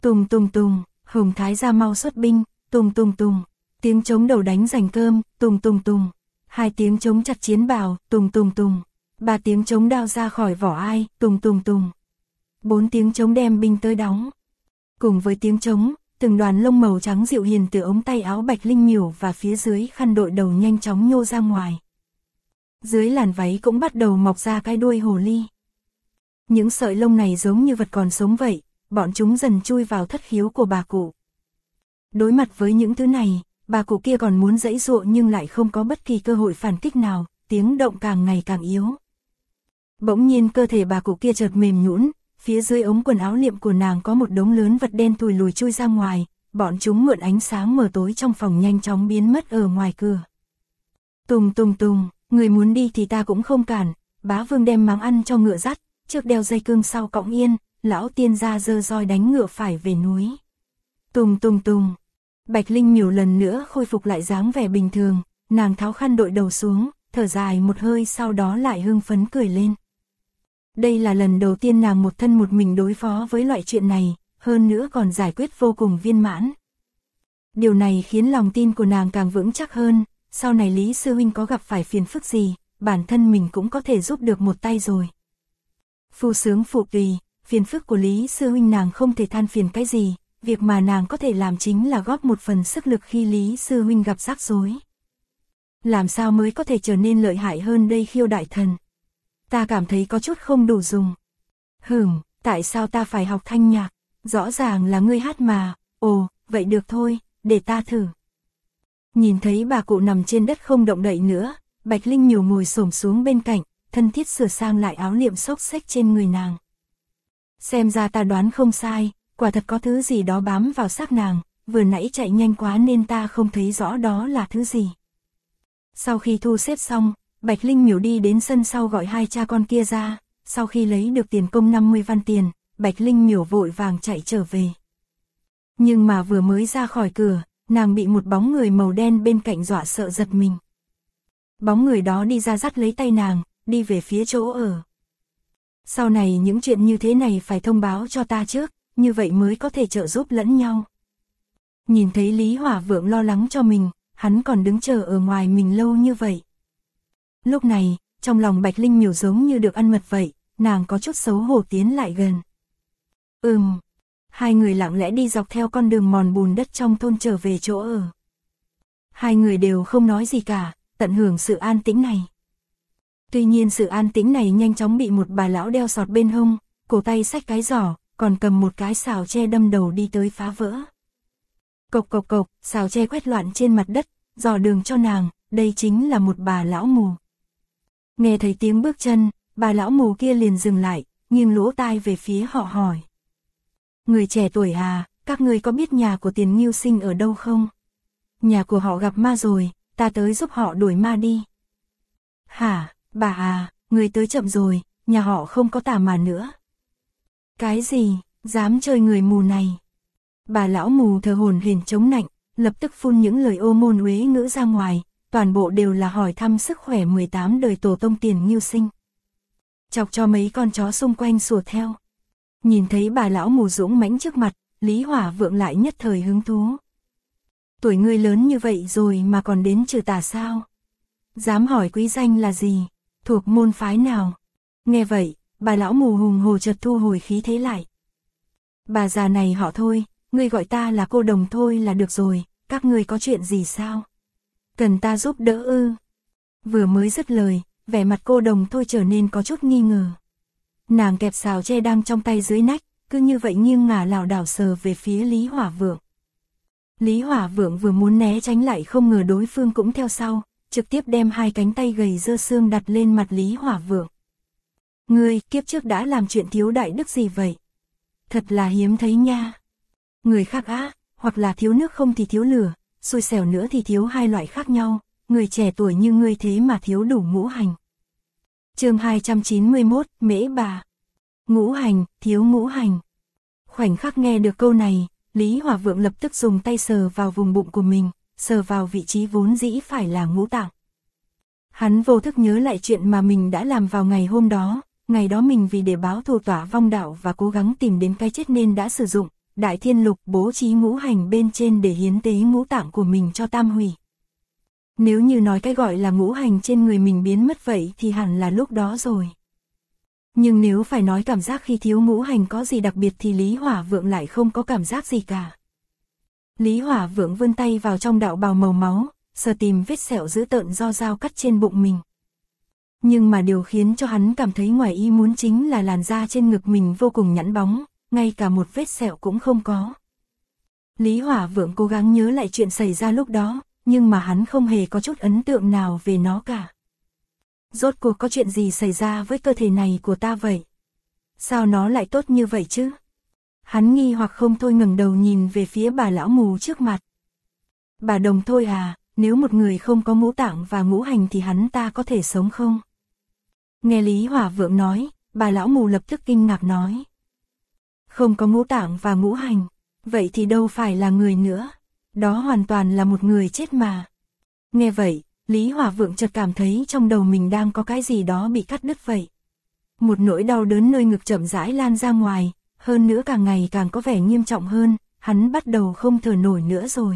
Tùng tùng tùng, Hồng Thái gia mau xuất binh, tùng tùng tùng. Tiếng trống đầu đánh giành cơm, tùng tùng tùng. 2 tiếng trống chặt chiến bào, tùng tùng tùng. 3 tiếng trống đao ra khỏi vỏ ai, tùng tùng tùng. 4 tiếng trống đem binh tới đóng. Cùng với tiếng trống, từng đoàn lông màu trắng dịu hiền từ ống tay áo Bạch Linh Miểu và phía dưới khăn đội đầu nhanh chóng nhô ra ngoài. Dưới làn váy cũng bắt đầu mọc ra cái đuôi hồ ly. Những sợi lông này giống như vật còn sống vậy, bọn chúng dần chui vào thất khiếu của bà cụ. Đối mặt với những thứ này, bà cụ kia còn muốn giãy giụa nhưng lại không có bất kỳ cơ hội phản kích nào, tiếng động càng ngày càng yếu. Bỗng nhiên cơ thể bà cụ kia chợt mềm nhũn, phía dưới ống quần áo liệm của nàng có một đống lớn vật đen thùi lùi chui ra ngoài, bọn chúng mượn ánh sáng mờ tối trong phòng nhanh chóng biến mất ở ngoài cửa. Tùng tùng tùng, người muốn đi thì ta cũng không cản, bá vương đem máng ăn cho ngựa dắt, trước đeo dây cương sau cõng yên, lão tiên gia giơ roi đánh ngựa phải về núi. Tùng tùng tùng, Bạch Linh Miểu lần nữa khôi phục lại dáng vẻ bình thường, nàng tháo khăn đội đầu xuống, thở dài một hơi sau đó lại hưng phấn cười lên. Đây là lần đầu tiên nàng một thân một mình đối phó với loại chuyện này, hơn nữa còn giải quyết vô cùng viên mãn. Điều này khiến lòng tin của nàng càng vững chắc hơn, sau này Lý sư huynh có gặp phải phiền phức gì, bản thân mình cũng có thể giúp được một tay rồi. Phu sướng phụ tùy, phiền phức của Lý sư huynh nàng không thể than phiền cái gì, việc mà nàng có thể làm chính là góp một phần sức lực khi Lý sư huynh gặp rắc rối. Làm sao mới có thể trở nên lợi hại hơn đây Khiêu đại thần? Ta cảm thấy có chút không đủ dùng. Tại sao ta phải học thanh nhạc? Rõ ràng là ngươi hát mà. Ồ, vậy được thôi, để ta thử. Nhìn thấy bà cụ nằm trên đất không động đậy nữa, Bạch Linh Miểu ngồi xổm xuống bên cạnh, thân thiết sửa sang lại áo liệm xốc xếch trên người nàng. Xem ra ta đoán không sai, quả thật có thứ gì đó bám vào xác nàng, vừa nãy chạy nhanh quá nên ta không thấy rõ đó là thứ gì. Sau khi thu xếp xong, Bạch Linh Miểu đi đến sân sau gọi 2 cha con kia ra, sau khi lấy được tiền công 50 văn tiền, Bạch Linh Miểu vội vàng chạy trở về. Nhưng mà vừa mới ra khỏi cửa, nàng bị một bóng người màu đen bên cạnh dọa sợ giật mình. Bóng người đó đi ra dắt lấy tay nàng, đi về phía chỗ ở. Sau này những chuyện như thế này phải thông báo cho ta trước, như vậy mới có thể trợ giúp lẫn nhau. Nhìn thấy Lý Hỏa Vượng lo lắng cho mình, hắn còn đứng chờ ở ngoài mình lâu như vậy. Lúc này, trong lòng Bạch Linh Miểu giống như được ăn mật vậy, nàng có chút xấu hổ tiến lại gần. Hai người lặng lẽ đi dọc theo con đường mòn bùn đất trong thôn trở về chỗ ở. Hai người đều không nói gì cả, tận hưởng sự an tĩnh này. Tuy nhiên sự an tĩnh này nhanh chóng bị một bà lão đeo sọt bên hông, cổ tay xách cái giỏ, còn cầm một cái xào tre đâm đầu đi tới phá vỡ. Cộc cộc cộc, xào tre quét loạn trên mặt đất, dò đường cho nàng, đây chính là một bà lão mù. Nghe thấy tiếng bước chân, bà lão mù kia liền dừng lại, nghiêng lỗ tai về phía họ hỏi. Người trẻ tuổi à, các ngươi có biết nhà của Tiền Ngưu Sinh ở đâu không? Nhà của họ gặp ma rồi, ta tới giúp họ đuổi ma đi. Hả, bà à, người tới chậm rồi, nhà họ không có tà mà nữa. Cái gì, dám chơi người mù này? Bà lão mù thở hổn hển chống nạnh, lập tức phun những lời ô môn uế ngữ ra ngoài, toàn bộ đều là hỏi thăm sức khỏe 18 đời tổ tông Tiền Ngưu Sinh. Chọc cho mấy con chó xung quanh sủa theo. Nhìn thấy bà lão mù dũng mãnh trước mặt, Lý Hỏa Vượng lại nhất thời hứng thú. Tuổi ngươi lớn như vậy rồi mà còn đến trừ tà sao? Dám hỏi quý danh là gì? Thuộc môn phái nào? Nghe vậy, bà lão mù hùng hồ chợt thu hồi khí thế lại. Bà già này họ Thôi, ngươi gọi ta là cô Đồng thôi là được rồi, các ngươi có chuyện gì sao? Cần ta giúp đỡ ư? Vừa mới dứt lời, vẻ mặt cô Đồng Thôi trở nên có chút nghi ngờ. Nàng kẹp xào tre đang trong tay dưới nách, cứ như vậy nghiêng ngả lảo đảo sờ về phía Lý Hỏa Vượng. Lý Hỏa Vượng vừa muốn né tránh lại không ngờ đối phương cũng theo sau, trực tiếp đem 2 cánh tay gầy dơ xương đặt lên mặt Lý Hỏa Vượng. Ngươi kiếp trước đã làm chuyện thiếu đại đức gì vậy? Thật là hiếm thấy nha. Người khác á, hoặc là thiếu nước không thì thiếu lửa, xui xẻo nữa thì thiếu 2 loại khác nhau, người trẻ tuổi như ngươi thế mà thiếu đủ ngũ hành. Chương 291, Mễ Bà. Ngũ hành, thiếu ngũ hành. Khoảnh khắc nghe được câu này, Lý Hỏa Vượng lập tức dùng tay sờ vào vùng bụng của mình, sờ vào vị trí vốn dĩ phải là ngũ tạng. Hắn vô thức nhớ lại chuyện mà mình đã làm vào ngày hôm đó, ngày đó mình vì để báo thù Tỏa Vong Đạo và cố gắng tìm đến cái chết nên đã sử dụng, Đại Thiên Lục bố trí ngũ hành bên trên để hiến tế ngũ tạng của mình cho tam hủy. Nếu như nói cái gọi là ngũ hành trên người mình biến mất vậy thì hẳn là lúc đó rồi. Nhưng nếu phải nói cảm giác khi thiếu ngũ hành có gì đặc biệt thì Lý Hỏa Vượng lại không có cảm giác gì cả. Lý Hỏa Vượng vươn tay vào trong đạo bào màu máu, sờ tìm vết sẹo dữ tợn do dao cắt trên bụng mình. Nhưng mà điều khiến cho hắn cảm thấy ngoài ý muốn chính là làn da trên ngực mình vô cùng nhẵn bóng, ngay cả một vết sẹo cũng không có. Lý Hỏa Vượng cố gắng nhớ lại chuyện xảy ra lúc đó, nhưng mà hắn không hề có chút ấn tượng nào về nó cả. Rốt cuộc có chuyện gì xảy ra với cơ thể này của ta vậy? Sao nó lại tốt như vậy chứ? Hắn nghi hoặc không thôi ngẩng đầu nhìn về phía bà lão mù trước mặt. Bà Đồng thôi à, nếu một người không có ngũ tạng và ngũ hành thì hắn ta có thể sống không? Nghe Lý Hỏa Vượng nói, bà lão mù lập tức kinh ngạc nói. Không có ngũ tạng và ngũ hành, vậy thì đâu phải là người nữa, đó hoàn toàn là một người chết mà. Nghe vậy, Lý Hỏa Vượng chợt cảm thấy trong đầu mình đang có cái gì đó bị cắt đứt vậy. Một nỗi đau đớn nơi ngực chậm rãi lan ra ngoài, hơn nữa càng ngày càng có vẻ nghiêm trọng hơn, hắn bắt đầu không thở nổi nữa rồi.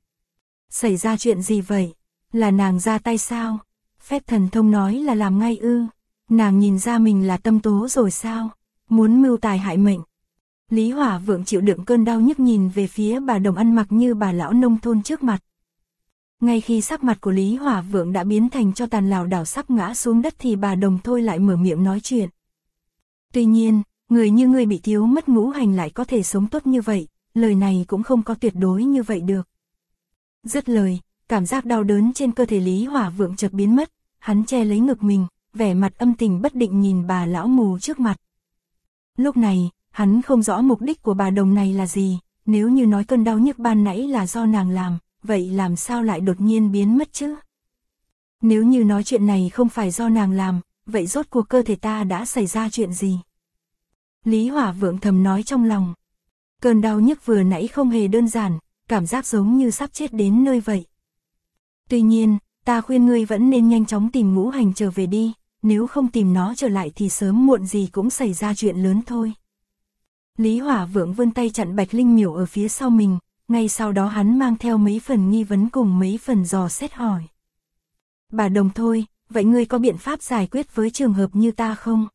Xảy ra chuyện gì vậy? Là nàng ra tay sao? Phép thần thông nói là làm ngay ư? Nàng nhìn ra mình là tâm tố rồi sao? Muốn mưu tài hại mệnh. Lý Hỏa Vượng chịu đựng cơn đau nhức nhìn về phía bà Đồng ăn mặc như bà lão nông thôn trước mặt. Ngay khi sắc mặt của Lý Hỏa Vượng đã biến thành cho tàn lảo đảo sắp ngã xuống đất thì bà Đồng thôi lại mở miệng nói chuyện. Tuy nhiên, người như ngươi bị thiếu mất ngũ hành lại có thể sống tốt như vậy, lời này cũng không có tuyệt đối như vậy được. Dứt lời, cảm giác đau đớn trên cơ thể Lý Hỏa Vượng chợt biến mất, hắn che lấy ngực mình, vẻ mặt âm tình bất định nhìn bà lão mù trước mặt. Lúc này, hắn không rõ mục đích của bà Đồng này là gì, nếu như nói cơn đau nhức ban nãy là do nàng làm, vậy làm sao lại đột nhiên biến mất chứ? Nếu như nói chuyện này không phải do nàng làm, vậy rốt cuộc cơ thể ta đã xảy ra chuyện gì? Lý Hỏa Vượng thầm nói trong lòng. Cơn đau nhức vừa nãy không hề đơn giản, cảm giác giống như sắp chết đến nơi vậy. Tuy nhiên, ta khuyên ngươi vẫn nên nhanh chóng tìm ngũ hành trở về đi, nếu không tìm nó trở lại thì sớm muộn gì cũng xảy ra chuyện lớn thôi. Lý Hỏa Vượng vươn tay chặn Bạch Linh Miểu ở phía sau mình, ngay sau đó hắn mang theo mấy phần nghi vấn cùng mấy phần dò xét hỏi. Bà Đồng thôi, vậy ngươi có biện pháp giải quyết với trường hợp như ta không?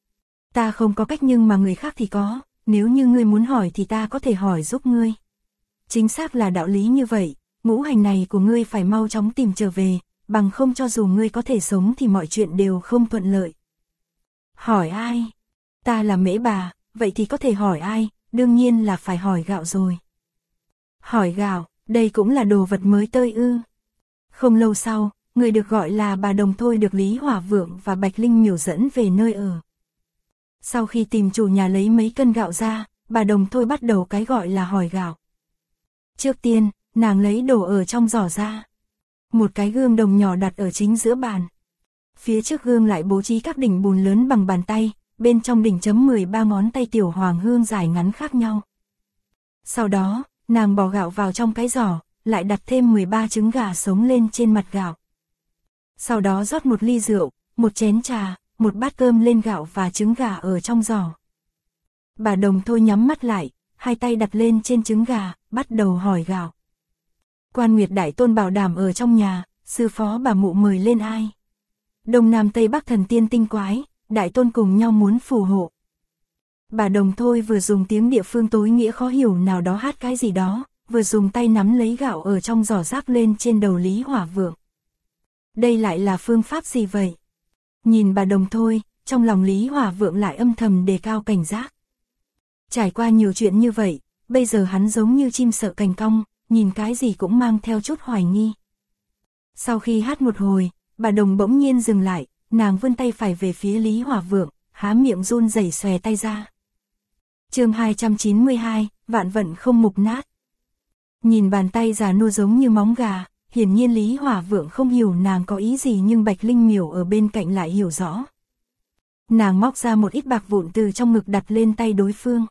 Ta không có cách nhưng mà người khác thì có, nếu như ngươi muốn hỏi thì ta có thể hỏi giúp ngươi. Chính xác là đạo lý như vậy, ngũ hành này của ngươi phải mau chóng tìm trở về, bằng không cho dù ngươi có thể sống thì mọi chuyện đều không thuận lợi. Hỏi ai? Ta là Mễ Bà, vậy thì có thể hỏi ai, đương nhiên là phải hỏi gạo rồi. Hỏi gạo, đây cũng là đồ vật mới tơi ư? Không lâu sau, người được gọi là bà Đồng thôi được Lý Hỏa Vượng và Bạch Linh Miểu dẫn về nơi ở. Sau khi tìm chủ nhà lấy mấy cân gạo ra, bà Đồng thôi bắt đầu cái gọi là hỏi gạo. Trước tiên, nàng lấy đồ ở trong giỏ ra. Một cái gương đồng nhỏ đặt ở chính giữa bàn. Phía trước gương lại bố trí các đỉnh bùn lớn bằng bàn tay, bên trong đỉnh chấm 13 ngón tay tiểu hoàng hương dài ngắn khác nhau. Sau đó, nàng bỏ gạo vào trong cái giỏ, lại đặt thêm 13 trứng gà sống lên trên mặt gạo. Sau đó rót một ly rượu, một chén trà, một bát cơm lên gạo và trứng gà ở trong giỏ. Bà Đồng thôi nhắm mắt lại, hai tay đặt lên trên trứng gà, bắt đầu hỏi gạo. Quan Nguyệt Đại Tôn bảo đảm ở trong nhà, sư phó bà mụ mời lên ai? Đông Nam Tây Bắc thần tiên tinh quái, Đại Tôn cùng nhau muốn phù hộ. Bà Đồng thôi vừa dùng tiếng địa phương tối nghĩa khó hiểu nào đó hát cái gì đó, vừa dùng tay nắm lấy gạo ở trong giỏ rác lên trên đầu Lý Hỏa Vượng. Đây lại là phương pháp gì vậy? Nhìn bà Đồng thôi, trong lòng Lý Hỏa Vượng lại âm thầm đề cao cảnh giác. Trải qua nhiều chuyện như vậy, bây giờ hắn giống như chim sợ cành cong, nhìn cái gì cũng mang theo chút hoài nghi. Sau khi hát một hồi, bà Đồng bỗng nhiên dừng lại, nàng vươn tay phải về phía Lý Hỏa Vượng, há miệng run rẩy xòe tay ra. Chương 292, vạn vận không mục nát. Nhìn bàn tay già nua giống như móng gà, hiển nhiên Lý Hỏa Vượng không hiểu nàng có ý gì nhưng Bạch Linh Miểu ở bên cạnh lại hiểu rõ. Nàng móc ra một ít bạc vụn từ trong ngực đặt lên tay đối phương.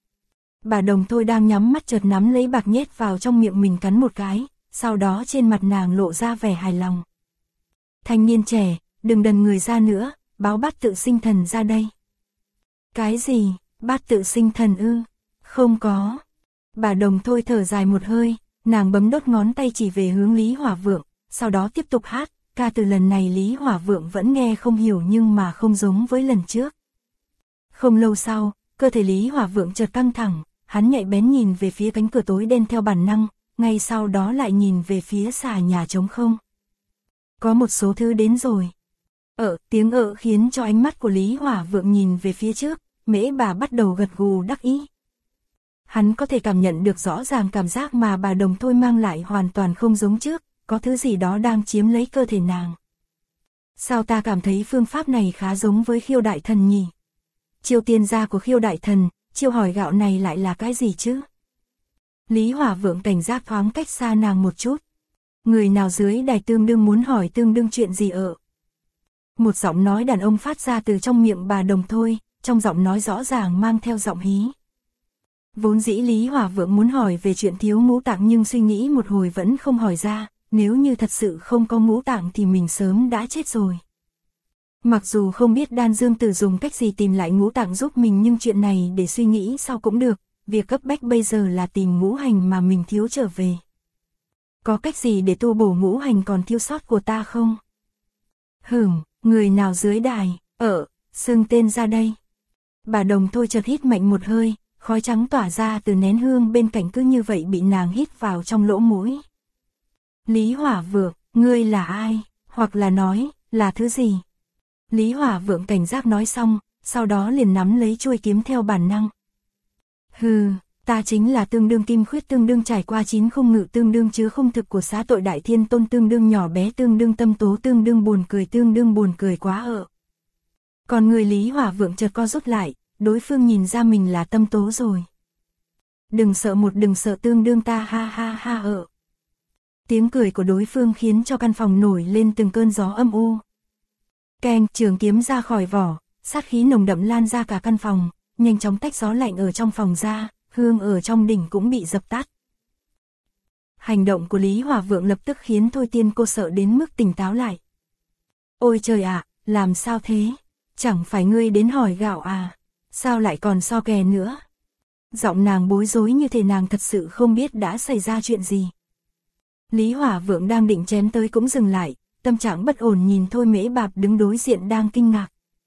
Bà Đồng thôi đang nhắm mắt chợt nắm lấy bạc nhét vào trong miệng mình cắn một cái, sau đó trên mặt nàng lộ ra vẻ hài lòng. Thanh niên trẻ, đừng đần người ra nữa, báo bát tự sinh thần ra đây. Cái gì, bát tự sinh thần ư? Không có. Bà Đồng Thôi thở dài một hơi, nàng bấm đốt ngón tay chỉ về hướng Lý Hỏa Vượng, sau đó tiếp tục hát, ca từ lần này Lý Hỏa Vượng vẫn nghe không hiểu nhưng mà không giống với lần trước. Không lâu sau, cơ thể Lý Hỏa Vượng chợt căng thẳng, hắn nhạy bén nhìn về phía cánh cửa tối đen theo bản năng, ngay sau đó lại nhìn về phía xà nhà trống không. Có một số thứ đến rồi. Tiếng khiến cho ánh mắt của Lý Hỏa Vượng nhìn về phía trước, Mễ bà bắt đầu gật gù đắc ý. Hắn có thể cảm nhận được rõ ràng cảm giác mà bà Đồng Thôi mang lại hoàn toàn không giống trước, có thứ gì đó đang chiếm lấy cơ thể nàng. Sao ta cảm thấy phương pháp này khá giống với Khiêu Đại Thần nhỉ? Chiêu tiên gia của Khiêu Đại Thần, chiêu hỏi gạo này lại là cái gì chứ? Lý Hỏa Vượng cảnh giác thoáng cách xa nàng một chút. Người nào dưới đài tương đương muốn hỏi tương đương chuyện gì ở? Một giọng nói đàn ông phát ra từ trong miệng bà Đồng Thôi, trong giọng nói rõ ràng mang theo giọng hí. Vốn dĩ Lý Hỏa Vượng muốn hỏi về chuyện thiếu ngũ tạng nhưng suy nghĩ một hồi vẫn không hỏi ra, nếu như thật sự không có ngũ tạng thì mình sớm đã chết rồi. Mặc dù không biết Đan Dương Tử dùng cách gì tìm lại ngũ tạng giúp mình nhưng chuyện này để suy nghĩ sau cũng được, việc cấp bách bây giờ là tìm ngũ hành mà mình thiếu trở về. Có cách gì để tu bổ ngũ hành còn thiếu sót của ta không? Người nào dưới đài, xưng tên ra đây. Bà Đồng Thôi chợt hít mạnh một hơi, khói trắng tỏa ra từ nén hương bên cạnh cứ như vậy bị nàng hít vào trong lỗ mũi. Lý Hỏa Vượng, ngươi là ai? Hoặc là nói, là thứ gì? Lý Hỏa Vượng cảnh giác nói xong, sau đó liền nắm lấy chuôi kiếm theo bản năng. Ta chính là tương đương kim khuyết, tương đương trải qua 9 khung ngự, tương đương chứa không thực của xá tội Đại Thiên Tôn, tương đương nhỏ bé, tương đương tâm tố, tương đương buồn cười quá. Còn người Lý Hỏa Vượng chợt co rút lại, đối phương nhìn ra mình là tâm tố rồi. Đừng sợ tương đương ta, ha ha ha. Tiếng cười của đối phương khiến cho căn phòng nổi lên từng cơn gió âm u. Keng, trường kiếm ra khỏi vỏ, sát khí nồng đậm lan ra cả căn phòng, nhanh chóng tách gió lạnh ở trong phòng ra, hương ở trong đỉnh cũng bị dập tắt. Hành động của Lý Hỏa Vượng lập tức khiến Thôi Tiên cô sợ đến mức tỉnh táo lại. Ôi trời ạ, làm sao thế? Chẳng phải ngươi đến hỏi gạo à? Sao lại còn so kè nữa? Giọng nàng bối rối như thể nàng thật sự không biết đã xảy ra chuyện gì. Lý Hỏa Vượng đang định chém tới cũng dừng lại, tâm trạng bất ổn nhìn Thôi Mễ Bạp đứng đối diện đang kinh ngạc.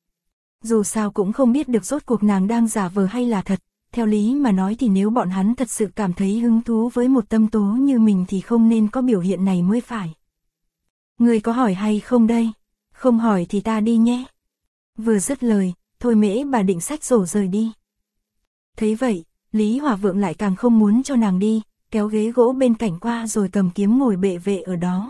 Dù sao cũng không biết được rốt cuộc nàng đang giả vờ hay là thật, theo lý mà nói thì nếu bọn hắn thật sự cảm thấy hứng thú với một tâm tố như mình thì không nên có biểu hiện này mới phải. Người có hỏi hay không đây? Không hỏi thì ta đi nhé. Vừa dứt lời, Thôi Mễ bà định xách rổ rời đi. Thấy vậy, Lý Hỏa Vượng lại càng không muốn cho nàng đi, kéo ghế gỗ bên cạnh qua rồi cầm kiếm ngồi bệ vệ ở đó.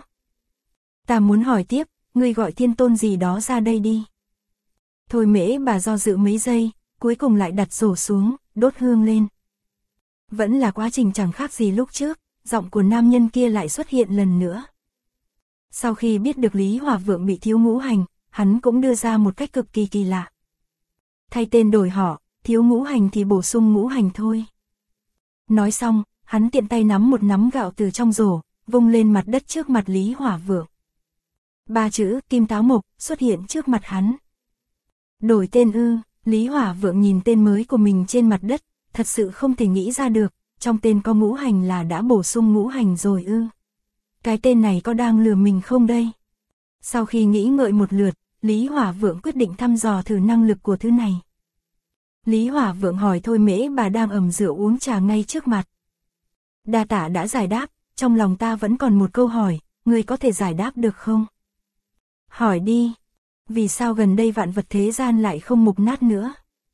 Ta muốn hỏi tiếp, ngươi gọi Thiên Tôn gì đó ra đây đi. Thôi Mễ bà do dự mấy giây, cuối cùng lại đặt rổ xuống, đốt hương lên. Vẫn là quá trình chẳng khác gì lúc trước, giọng của nam nhân kia lại xuất hiện lần nữa. Sau khi biết được Lý Hỏa Vượng bị thiếu ngũ hành, hắn cũng đưa ra một cách cực kỳ kỳ lạ. Thay tên đổi họ, thiếu ngũ hành thì bổ sung ngũ hành thôi. Nói xong, hắn tiện tay nắm một nắm gạo từ trong rổ, vung lên mặt đất trước mặt Lý Hỏa Vượng. 3 chữ Kim Táo Mộc xuất hiện trước mặt hắn. Đổi tên ư? Lý Hỏa Vượng nhìn tên mới của mình trên mặt đất, thật sự không thể nghĩ ra được, trong tên có ngũ hành là đã bổ sung ngũ hành rồi ư? Cái tên này có đang lừa mình không đây? Sau khi nghĩ ngợi một lượt, Lý Hỏa Vượng quyết định thăm dò thử năng lực của thứ này. Lý Hỏa Vượng hỏi Thôi Mễ bà đang ẩm rượu uống trà ngay trước mặt. Đa tạ đã giải đáp, trong lòng ta vẫn còn một câu hỏi, ngươi có thể giải đáp được không? Hỏi đi. Vì sao gần đây vạn vật thế gian lại không mục nát nữa?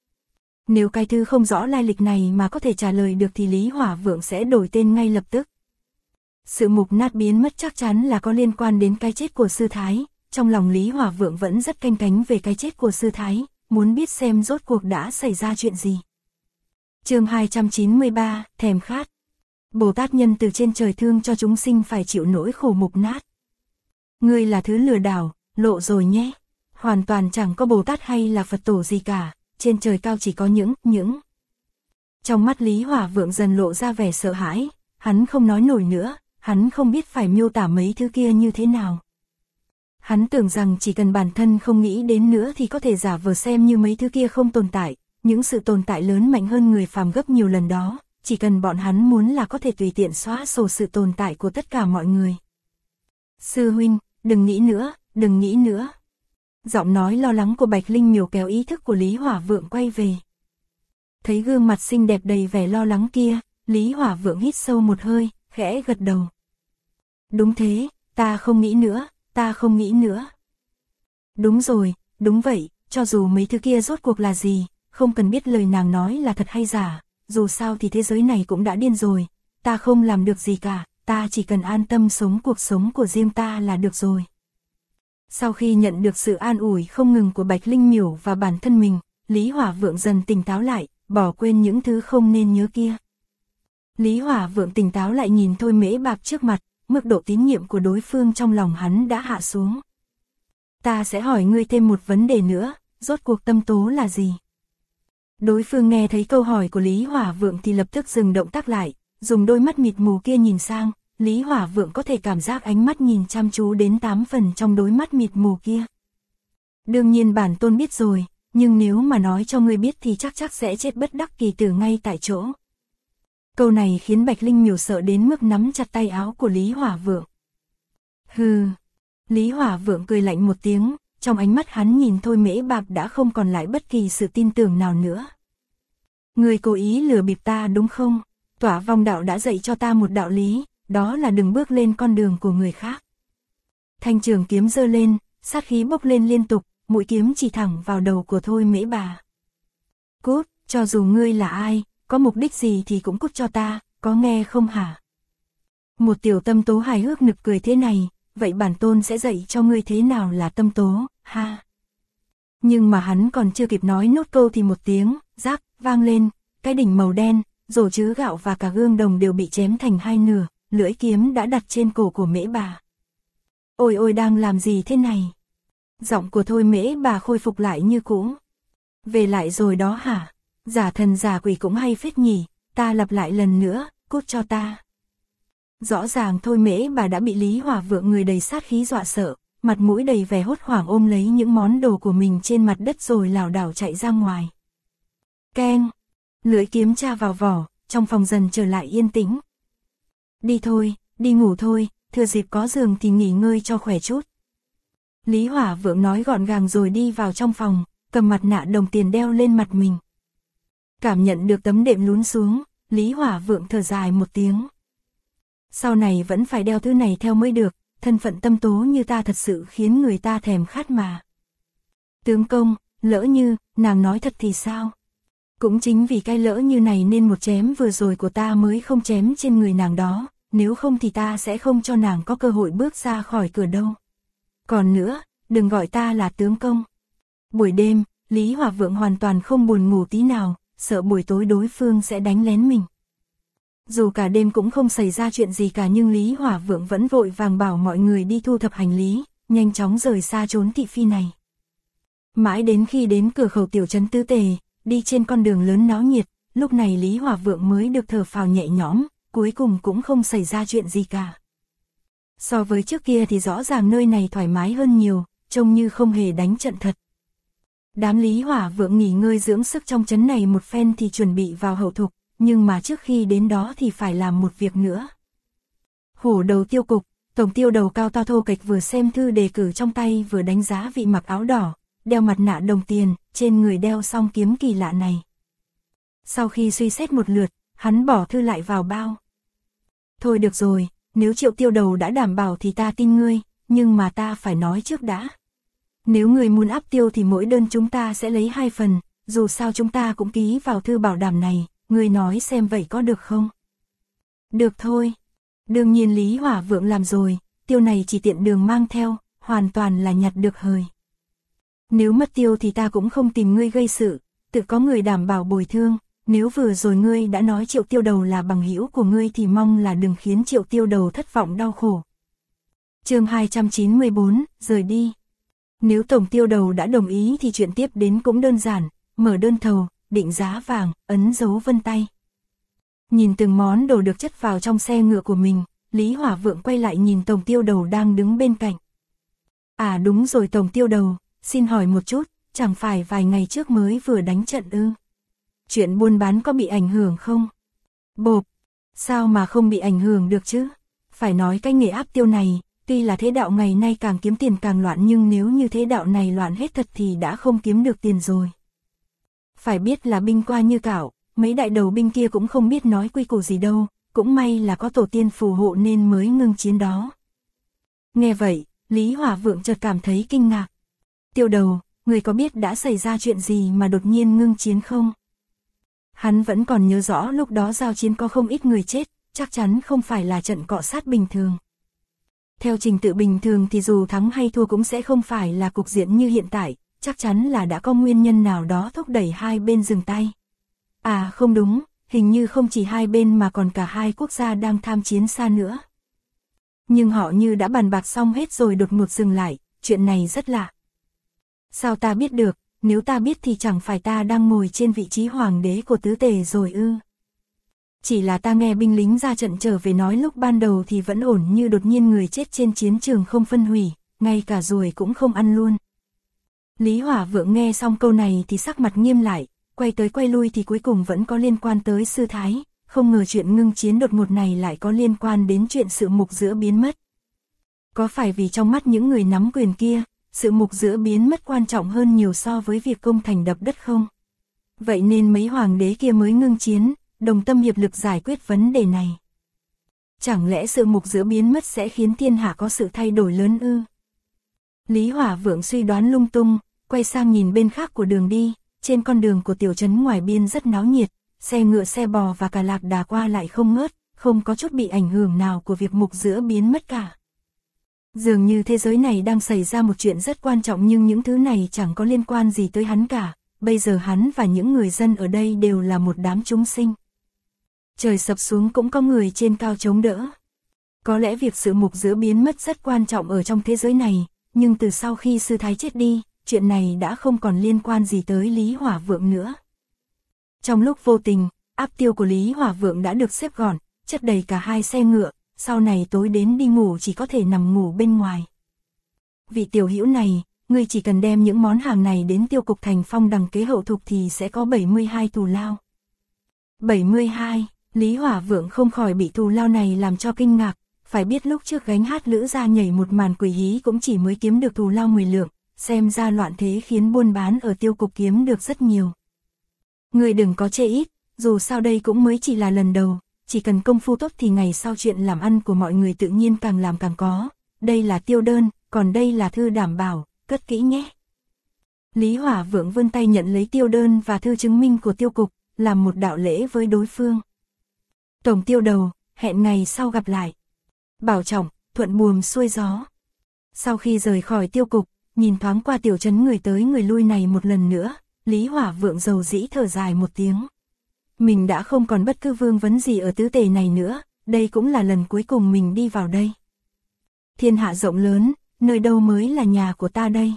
Nếu cái thứ không rõ lai lịch này mà có thể trả lời được thì Lý Hỏa Vượng sẽ đổi tên ngay lập tức. Sự mục nát biến mất chắc chắn là có liên quan đến cái chết của sư thái, trong lòng Lý Hỏa Vượng vẫn rất canh cánh về cái chết của sư thái, muốn biết xem rốt cuộc đã xảy ra chuyện gì. Chương 293, thèm khát. Bồ Tát nhân từ trên trời thương cho chúng sinh phải chịu nỗi khổ mục nát. Ngươi là thứ lừa đảo, lộ rồi nhé. Hoàn toàn chẳng có Bồ Tát hay là Phật tổ gì cả, trên trời cao chỉ có những. Trong mắt Lý Hỏa Vượng dần lộ ra vẻ sợ hãi, hắn không nói nổi nữa, hắn không biết phải miêu tả mấy thứ kia như thế nào. Hắn tưởng rằng chỉ cần bản thân không nghĩ đến nữa thì có thể giả vờ xem như mấy thứ kia không tồn tại, những sự tồn tại lớn mạnh hơn người phàm gấp nhiều lần đó, chỉ cần bọn hắn muốn là có thể tùy tiện xóa sổ sự tồn tại của tất cả mọi người. Sư huynh, đừng nghĩ nữa, đừng nghĩ nữa. Giọng nói lo lắng của Bạch Linh Miểu kéo ý thức của Lý Hỏa Vượng quay về. Thấy gương mặt xinh đẹp đầy vẻ lo lắng kia, Lý Hỏa Vượng hít sâu một hơi, khẽ gật đầu. Đúng thế, ta không nghĩ nữa, ta không nghĩ nữa. Đúng rồi, đúng vậy, cho dù mấy thứ kia rốt cuộc là gì, không cần biết lời nàng nói là thật hay giả, dù sao thì thế giới này cũng đã điên rồi, ta không làm được gì cả, ta chỉ cần an tâm sống cuộc sống của riêng ta là được rồi. Sau khi nhận được sự an ủi không ngừng của Bạch Linh Miểu và bản thân mình, Lý Hỏa Vượng dần tỉnh táo lại, bỏ quên những thứ không nên nhớ kia. Lý Hỏa Vượng tỉnh táo lại nhìn Thôi Mễ Bạc trước mặt, mức độ tín nhiệm của đối phương trong lòng hắn đã hạ xuống. Ta sẽ hỏi ngươi thêm một vấn đề nữa, rốt cuộc tâm tố là gì? Đối phương nghe thấy câu hỏi của Lý Hỏa Vượng thì lập tức dừng động tác lại, dùng đôi mắt mịt mù kia nhìn sang, Lý Hỏa Vượng có thể cảm giác ánh mắt nhìn chăm chú đến 8 phần trong đôi mắt mịt mù kia. Đương nhiên bản tôn biết rồi, nhưng nếu mà nói cho ngươi biết thì chắc sẽ chết bất đắc kỳ tử ngay tại chỗ. Câu này khiến Bạch Linh Miểu sợ đến mức nắm chặt tay áo của Lý Hỏa Vượng. Hừ. Lý Hỏa Vượng cười lạnh một tiếng, trong ánh mắt hắn nhìn Thôi Mễ Bạc đã không còn lại bất kỳ sự tin tưởng nào nữa. Ngươi cố ý lừa bịp ta đúng không? Tỏa Vong đạo đã dạy cho ta một đạo lý, đó là đừng bước lên con đường của người khác. Thanh trường kiếm giơ lên, sát khí bốc lên liên tục, mũi kiếm chỉ thẳng vào đầu của Thôi Mễ Bà. Cút, cho dù ngươi là ai, có mục đích gì thì cũng cút cho ta, có nghe không hả? Một tiểu tâm tố hài hước nực cười thế này, vậy bản tôn sẽ dạy cho ngươi thế nào là tâm tố, ha. Nhưng mà hắn còn chưa kịp nói nốt câu thì một tiếng, rắc, vang lên, cái đỉnh màu đen, rổ chứa gạo và cả gương đồng đều bị chém thành hai nửa, lưỡi kiếm đã đặt trên cổ của Mễ Bà. Ôi ôi đang làm gì thế này? Giọng của Thôi Mễ Bà khôi phục lại như cũ. Về lại rồi đó hả? Giả thần giả quỷ cũng hay phết nhỉ, ta lặp lại lần nữa, cút cho ta. Rõ ràng Thôi Mễ Bà đã bị Lý Hỏa Vượng người đầy sát khí dọa sợ, mặt mũi đầy vẻ hốt hoảng ôm lấy những món đồ của mình trên mặt đất rồi lảo đảo chạy ra ngoài. Keng, lưỡi kiếm tra vào vỏ, trong phòng dần trở lại yên tĩnh. Đi thôi, đi ngủ thôi, thừa dịp có giường thì nghỉ ngơi cho khỏe chút. Lý Hỏa Vượng nói gọn gàng rồi đi vào trong phòng, cầm mặt nạ đồng tiền đeo lên mặt mình. Cảm nhận được tấm đệm lún xuống, Lý Hỏa Vượng thở dài một tiếng. Sau này vẫn phải đeo thứ này theo mới được, thân phận tâm tố như ta thật sự khiến người ta thèm khát mà. Tướng công, lỡ như, nàng nói thật thì sao? Cũng chính vì cái lỡ như này nên một chém vừa rồi của ta mới không chém trên người nàng đó, nếu không thì ta sẽ không cho nàng có cơ hội bước ra khỏi cửa đâu. Còn nữa, đừng gọi ta là tướng công. Buổi đêm, Lý Hỏa Vượng hoàn toàn không buồn ngủ tí nào, sợ buổi tối đối phương sẽ đánh lén mình. Dù cả đêm cũng không xảy ra chuyện gì cả nhưng Lý Hỏa Vượng vẫn vội vàng bảo mọi người đi thu thập hành lý, nhanh chóng rời xa trốn thị phi này. Mãi đến khi đến cửa khẩu tiểu trấn Tứ Tề, đi trên con đường lớn náo nhiệt, lúc này Lý Hỏa Vượng mới được thở phào nhẹ nhõm, cuối cùng cũng không xảy ra chuyện gì cả. So với trước kia thì rõ ràng nơi này thoải mái hơn nhiều, trông như không hề đánh trận thật. Đám Lý Hỏa Vượng nghỉ ngơi dưỡng sức trong trấn này một phen thì chuẩn bị vào hậu thục, nhưng mà trước khi đến đó thì phải làm một việc nữa. Hổ đầu tiêu cục, tổng tiêu đầu cao to thô kệch vừa xem thư đề cử trong tay vừa đánh giá vị mặc áo đỏ, đeo mặt nạ đồng tiền, trên người đeo song kiếm kỳ lạ này. Sau khi suy xét một lượt, hắn bỏ thư lại vào bao. Thôi được rồi, nếu Triệu tiêu đầu đã đảm bảo thì ta tin ngươi, nhưng mà ta phải nói trước đã. Nếu người muốn áp tiêu thì mỗi đơn chúng ta sẽ lấy 2 phần, dù sao chúng ta cũng ký vào thư bảo đảm này, ngươi nói xem vậy có được không? Được thôi. Đương nhiên Lý Hỏa Vượng làm rồi, tiêu này chỉ tiện đường mang theo, hoàn toàn là nhặt được hời. Nếu mất tiêu thì ta cũng không tìm ngươi gây sự, tự có người đảm bảo bồi thương, nếu vừa rồi ngươi đã nói Triệu tiêu đầu là bằng hữu của ngươi thì mong là đừng khiến Triệu tiêu đầu thất vọng đau khổ. Chương 294, rời đi. Nếu tổng tiêu đầu đã đồng ý thì chuyện tiếp đến cũng đơn giản, mở đơn thầu, định giá vàng, ấn dấu vân tay. Nhìn từng món đồ được chất vào trong xe ngựa của mình, Lý Hỏa Vượng quay lại nhìn tổng tiêu đầu đang đứng bên cạnh. À đúng rồi tổng tiêu đầu, xin hỏi một chút, chẳng phải vài ngày trước mới vừa đánh trận ư? Chuyện buôn bán có bị ảnh hưởng không? Bộp, sao mà không bị ảnh hưởng được chứ? Phải nói cái nghề áp tiêu này, tuy là thế đạo ngày nay càng kiếm tiền càng loạn nhưng nếu như thế đạo này loạn hết thật thì đã không kiếm được tiền rồi. Phải biết là binh qua như cảo, mấy đại đầu binh kia cũng không biết nói quy củ gì đâu, cũng may là có tổ tiên phù hộ nên mới ngưng chiến đó. Nghe vậy, Lý Hỏa Vượng chợt cảm thấy kinh ngạc. Tiêu đầu, người có biết đã xảy ra chuyện gì mà đột nhiên ngưng chiến không? Hắn vẫn còn nhớ rõ lúc đó giao chiến có không ít người chết, chắc chắn không phải là trận cọ sát bình thường. Theo trình tự bình thường thì dù thắng hay thua cũng sẽ không phải là cục diện như hiện tại, chắc chắn là đã có nguyên nhân nào đó thúc đẩy hai bên dừng tay. À không đúng, hình như không chỉ hai bên mà còn cả hai quốc gia đang tham chiến xa nữa. Nhưng họ như đã bàn bạc xong hết rồi đột ngột dừng lại, chuyện này rất lạ. Sao ta biết được, nếu ta biết thì chẳng phải ta đang ngồi trên vị trí hoàng đế của tứ tề rồi ư. Chỉ là ta nghe binh lính ra trận trở về nói lúc ban đầu thì vẫn ổn như đột nhiên người chết trên chiến trường không phân hủy, ngay cả ruồi cũng không ăn luôn. Lý Hỏa Vượng nghe xong câu này thì sắc mặt nghiêm lại, quay tới quay lui thì cuối cùng vẫn có liên quan tới sư thái, không ngờ chuyện ngưng chiến đột ngột này lại có liên quan đến chuyện sự mục giữa biến mất. Có phải vì trong mắt những người nắm quyền kia, sự mục giữa biến mất quan trọng hơn nhiều so với việc công thành đập đất không? Vậy nên mấy hoàng đế kia mới ngưng chiến, đồng tâm hiệp lực giải quyết vấn đề này. Chẳng lẽ sự mục giữa biến mất sẽ khiến thiên hạ có sự thay đổi lớn ư? Lý Hỏa Vượng suy đoán lung tung, quay sang nhìn bên khác của đường đi, trên con đường của tiểu trấn ngoài biên rất náo nhiệt, xe ngựa xe bò và cả lạc đà qua lại không ngớt, không có chút bị ảnh hưởng nào của việc mục giữa biến mất cả. Dường như thế giới này đang xảy ra một chuyện rất quan trọng nhưng những thứ này chẳng có liên quan gì tới hắn cả, bây giờ hắn và những người dân ở đây đều là một đám chúng sinh. Trời sập xuống cũng có người trên cao chống đỡ. Có lẽ việc sự mục giữa biến mất rất quan trọng ở trong thế giới này, nhưng từ sau khi sư thái chết đi, chuyện này đã không còn liên quan gì tới Lý Hỏa Vượng nữa. Trong lúc vô tình, áp tiêu của Lý Hỏa Vượng đã được xếp gọn, chất đầy cả hai xe ngựa, sau này tối đến đi ngủ chỉ có thể nằm ngủ bên ngoài. Vị tiểu hữu này, ngươi chỉ cần đem những món hàng này đến tiêu cục thành phong đằng kế hậu thục thì sẽ có 72 thù lao. 72, Lý Hỏa Vượng không khỏi bị thù lao này làm cho kinh ngạc, phải biết lúc trước gánh hát lữ ra nhảy một màn quỷ hí cũng chỉ mới kiếm được thù lao 10 lượng, xem ra loạn thế khiến buôn bán ở tiêu cục kiếm được rất nhiều. Ngươi đừng có chê ít, dù sao đây cũng mới chỉ là lần đầu, chỉ cần công phu tốt thì ngày sau chuyện làm ăn của mọi người tự nhiên càng làm càng có, đây là tiêu đơn, còn đây là thư đảm bảo, cất kỹ nhé. Lý Hỏa Vượng vươn tay nhận lấy tiêu đơn và thư chứng minh của tiêu cục, làm một đạo lễ với đối phương. Tổng tiêu đầu, hẹn ngày sau gặp lại. Bảo trọng, thuận buồm xuôi gió. Sau khi rời khỏi tiêu cục, nhìn thoáng qua tiểu trấn người tới người lui này một lần nữa, Lý Hỏa Vượng dầu dĩ thở dài một tiếng. Mình đã không còn bất cứ vương vấn gì ở tứ tề này nữa, đây cũng là lần cuối cùng mình đi vào đây. Thiên hạ rộng lớn, nơi đâu mới là nhà của ta đây?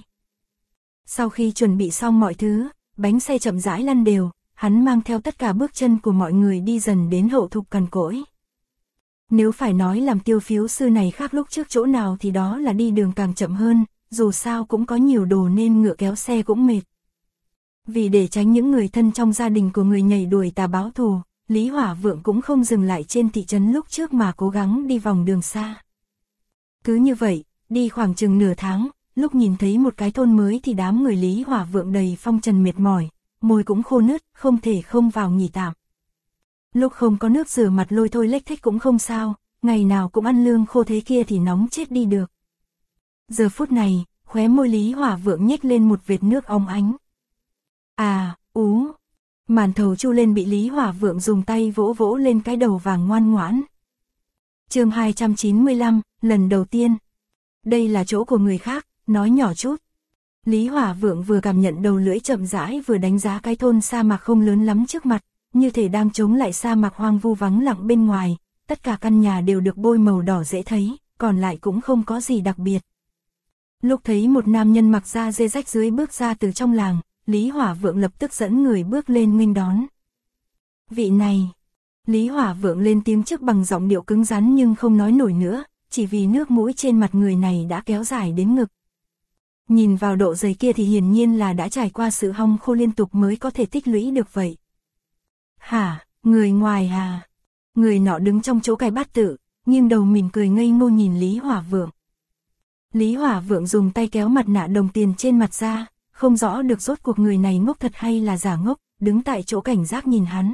Sau khi chuẩn bị xong mọi thứ, bánh xe chậm rãi lăn đều, hắn mang theo tất cả bước chân của mọi người đi dần đến hậu thục cằn cỗi. Nếu phải nói làm tiêu phiếu sư này khác lúc trước chỗ nào thì đó là đi đường càng chậm hơn, dù sao cũng có nhiều đồ nên ngựa kéo xe cũng mệt. Vì để tránh những người thân trong gia đình của người nhảy đuổi tà báo thù, Lý Hỏa Vượng cũng không dừng lại trên thị trấn lúc trước mà cố gắng đi vòng đường xa. Cứ như vậy, đi khoảng chừng nửa tháng, lúc nhìn thấy một cái thôn mới thì đám người Lý Hỏa Vượng đầy phong trần mệt mỏi, môi cũng khô nứt, không thể không vào nghỉ tạm. Lúc không có nước rửa mặt lôi thôi lếch thếch cũng không sao, ngày nào cũng ăn lương khô thế kia thì nóng chết đi được. Giờ phút này, khóe môi Lý Hỏa Vượng nhếch lên một vệt nước óng ánh. À, ú. Màn thầu chu lên bị Lý Hỏa Vượng dùng tay vỗ vỗ lên cái đầu vàng ngoan ngoãn. Chương 295, lần đầu tiên. Đây là chỗ của người khác, nói nhỏ chút. Lý Hỏa Vượng vừa cảm nhận đầu lưỡi chậm rãi vừa đánh giá cái thôn sa mạc không lớn lắm trước mặt, như thể đang chống lại sa mạc hoang vu vắng lặng bên ngoài, tất cả căn nhà đều được bôi màu đỏ dễ thấy, còn lại cũng không có gì đặc biệt. Lúc thấy một nam nhân mặc da dê rách dưới bước ra từ trong làng, Lý Hỏa Vượng lập tức dẫn người bước lên nghênh đón. Vị này, Lý Hỏa Vượng lên tiếng trước bằng giọng điệu cứng rắn nhưng không nói nổi nữa, chỉ vì nước mũi trên mặt người này đã kéo dài đến ngực. Nhìn vào độ dày kia thì hiển nhiên là đã trải qua sự hong khô liên tục mới có thể tích lũy được vậy. Hả, người ngoài à? Người nọ đứng trong chỗ cái bát tự, nghiêng đầu mỉm cười ngây ngô nhìn Lý Hỏa Vượng. Lý Hỏa Vượng dùng tay kéo mặt nạ đồng tiền trên mặt ra, không rõ được rốt cuộc người này ngốc thật hay là giả ngốc, đứng tại chỗ cảnh giác nhìn hắn.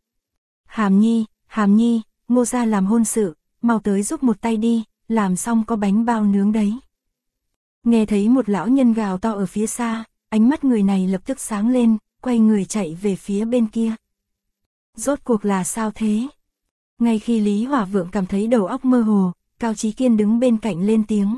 Hàm Nhi, Ngô gia làm hôn sự, mau tới giúp một tay đi, làm xong có bánh bao nướng đấy. Nghe thấy một lão nhân gào to ở phía xa, ánh mắt người này lập tức sáng lên, quay người chạy về phía bên kia. Rốt cuộc là sao thế? Ngay khi Lý Hỏa Vượng cảm thấy đầu óc mơ hồ, Cao Chí Kiên đứng bên cạnh lên tiếng.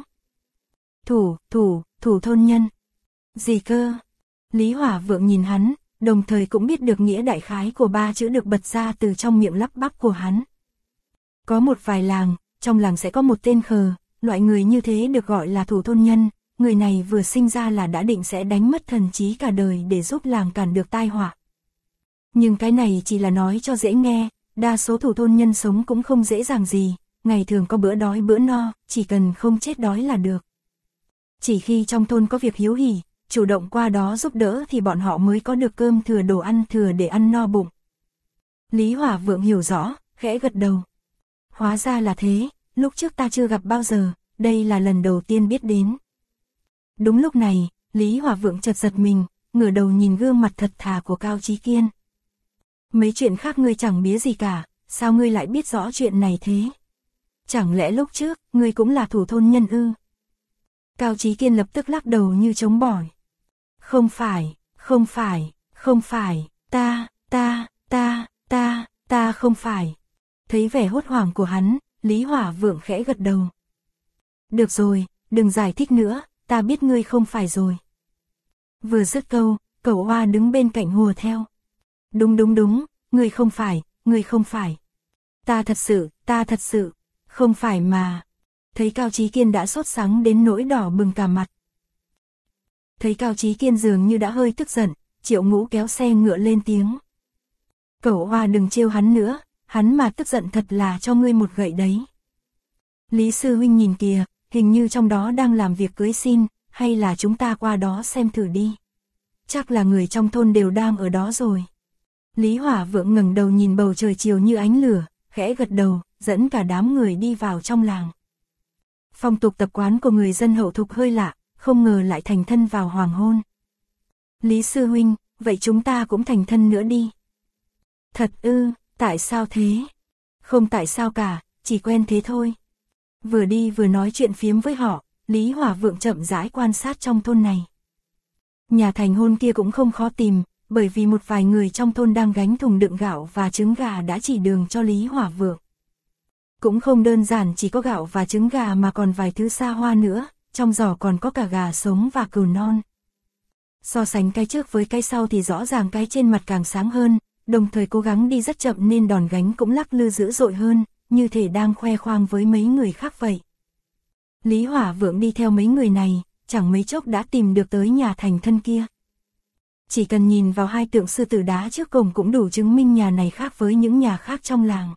Thủ thôn nhân. Gì cơ? Lý Hỏa Vượng nhìn hắn, đồng thời cũng biết được nghĩa đại khái của ba chữ được bật ra từ trong miệng lắp bắp của hắn. Có một vài làng, trong làng sẽ có một tên khờ, loại người như thế được gọi là thủ thôn nhân, người này vừa sinh ra là đã định sẽ đánh mất thần trí cả đời để giúp làng cản được tai họa. Nhưng cái này chỉ là nói cho dễ nghe, đa số thủ thôn nhân sống cũng không dễ dàng gì, ngày thường có bữa đói bữa no, chỉ cần không chết đói là được. Chỉ khi trong thôn có việc hiếu hỉ, chủ động qua đó giúp đỡ thì bọn họ mới có được cơm thừa đồ ăn thừa để ăn no bụng. Lý Hỏa Vượng hiểu rõ, khẽ gật đầu. Hóa ra là thế, lúc trước ta chưa gặp bao giờ, đây là lần đầu tiên biết đến. Đúng lúc này, Lý Hỏa Vượng chợt giật mình, ngửa đầu nhìn gương mặt thật thà của Cao Chí Kiên. Mấy chuyện khác ngươi chẳng biết gì cả, sao ngươi lại biết rõ chuyện này thế? Chẳng lẽ lúc trước, ngươi cũng là thủ thôn nhân ư? Cao Chí Kiên lập tức lắc đầu như chống bỏi. Không phải, ta không phải. Thấy vẻ hốt hoảng của hắn, Lý Hỏa Vượng khẽ gật đầu. Được rồi, đừng giải thích nữa, ta biết ngươi không phải rồi. Vừa dứt câu, Cẩu Hoa đứng bên cạnh hùa theo. Đúng, ngươi không phải. Ta thật sự, không phải mà. Thấy Cao Chí Kiên đã sốt sắng đến nỗi đỏ bừng cả mặt. Thấy Cao Chí Kiên dường như đã hơi tức giận, Triệu Ngũ kéo xe ngựa lên tiếng. Cẩu Hoa đừng trêu hắn nữa, hắn mà tức giận thật là cho ngươi một gậy đấy. Lý sư huynh nhìn kìa, hình như trong đó đang làm việc cưới xin, hay là chúng ta qua đó xem thử đi. Chắc là người trong thôn đều đang ở đó rồi. Lý Hỏa Vượng ngẩng đầu nhìn bầu trời chiều như ánh lửa, khẽ gật đầu, dẫn cả đám người đi vào trong làng. Phong tục tập quán của người dân hậu thục hơi lạ, không ngờ lại thành thân vào hoàng hôn. Lý sư huynh, vậy chúng ta cũng thành thân nữa đi. Thật ư, tại sao thế? Không tại sao cả, chỉ quen thế thôi. Vừa đi vừa nói chuyện phiếm với họ, Lý Hỏa Vượng chậm rãi quan sát trong thôn này. Nhà thành hôn kia cũng không khó tìm, bởi vì một vài người trong thôn đang gánh thùng đựng gạo và trứng gà đã chỉ đường cho Lý Hỏa Vượng. Cũng không đơn giản chỉ có gạo và trứng gà mà còn vài thứ xa hoa nữa, trong giỏ còn có cả gà sống và cừu non. So sánh cái trước với cái sau thì rõ ràng cái trên mặt càng sáng hơn, đồng thời cố gắng đi rất chậm nên đòn gánh cũng lắc lư dữ dội hơn, như thể đang khoe khoang với mấy người khác vậy. Lý Hỏa Vượng đi theo mấy người này, chẳng mấy chốc đã tìm được tới nhà thành thân kia. Chỉ cần nhìn vào hai tượng sư tử đá trước cổng cũng đủ chứng minh nhà này khác với những nhà khác trong làng.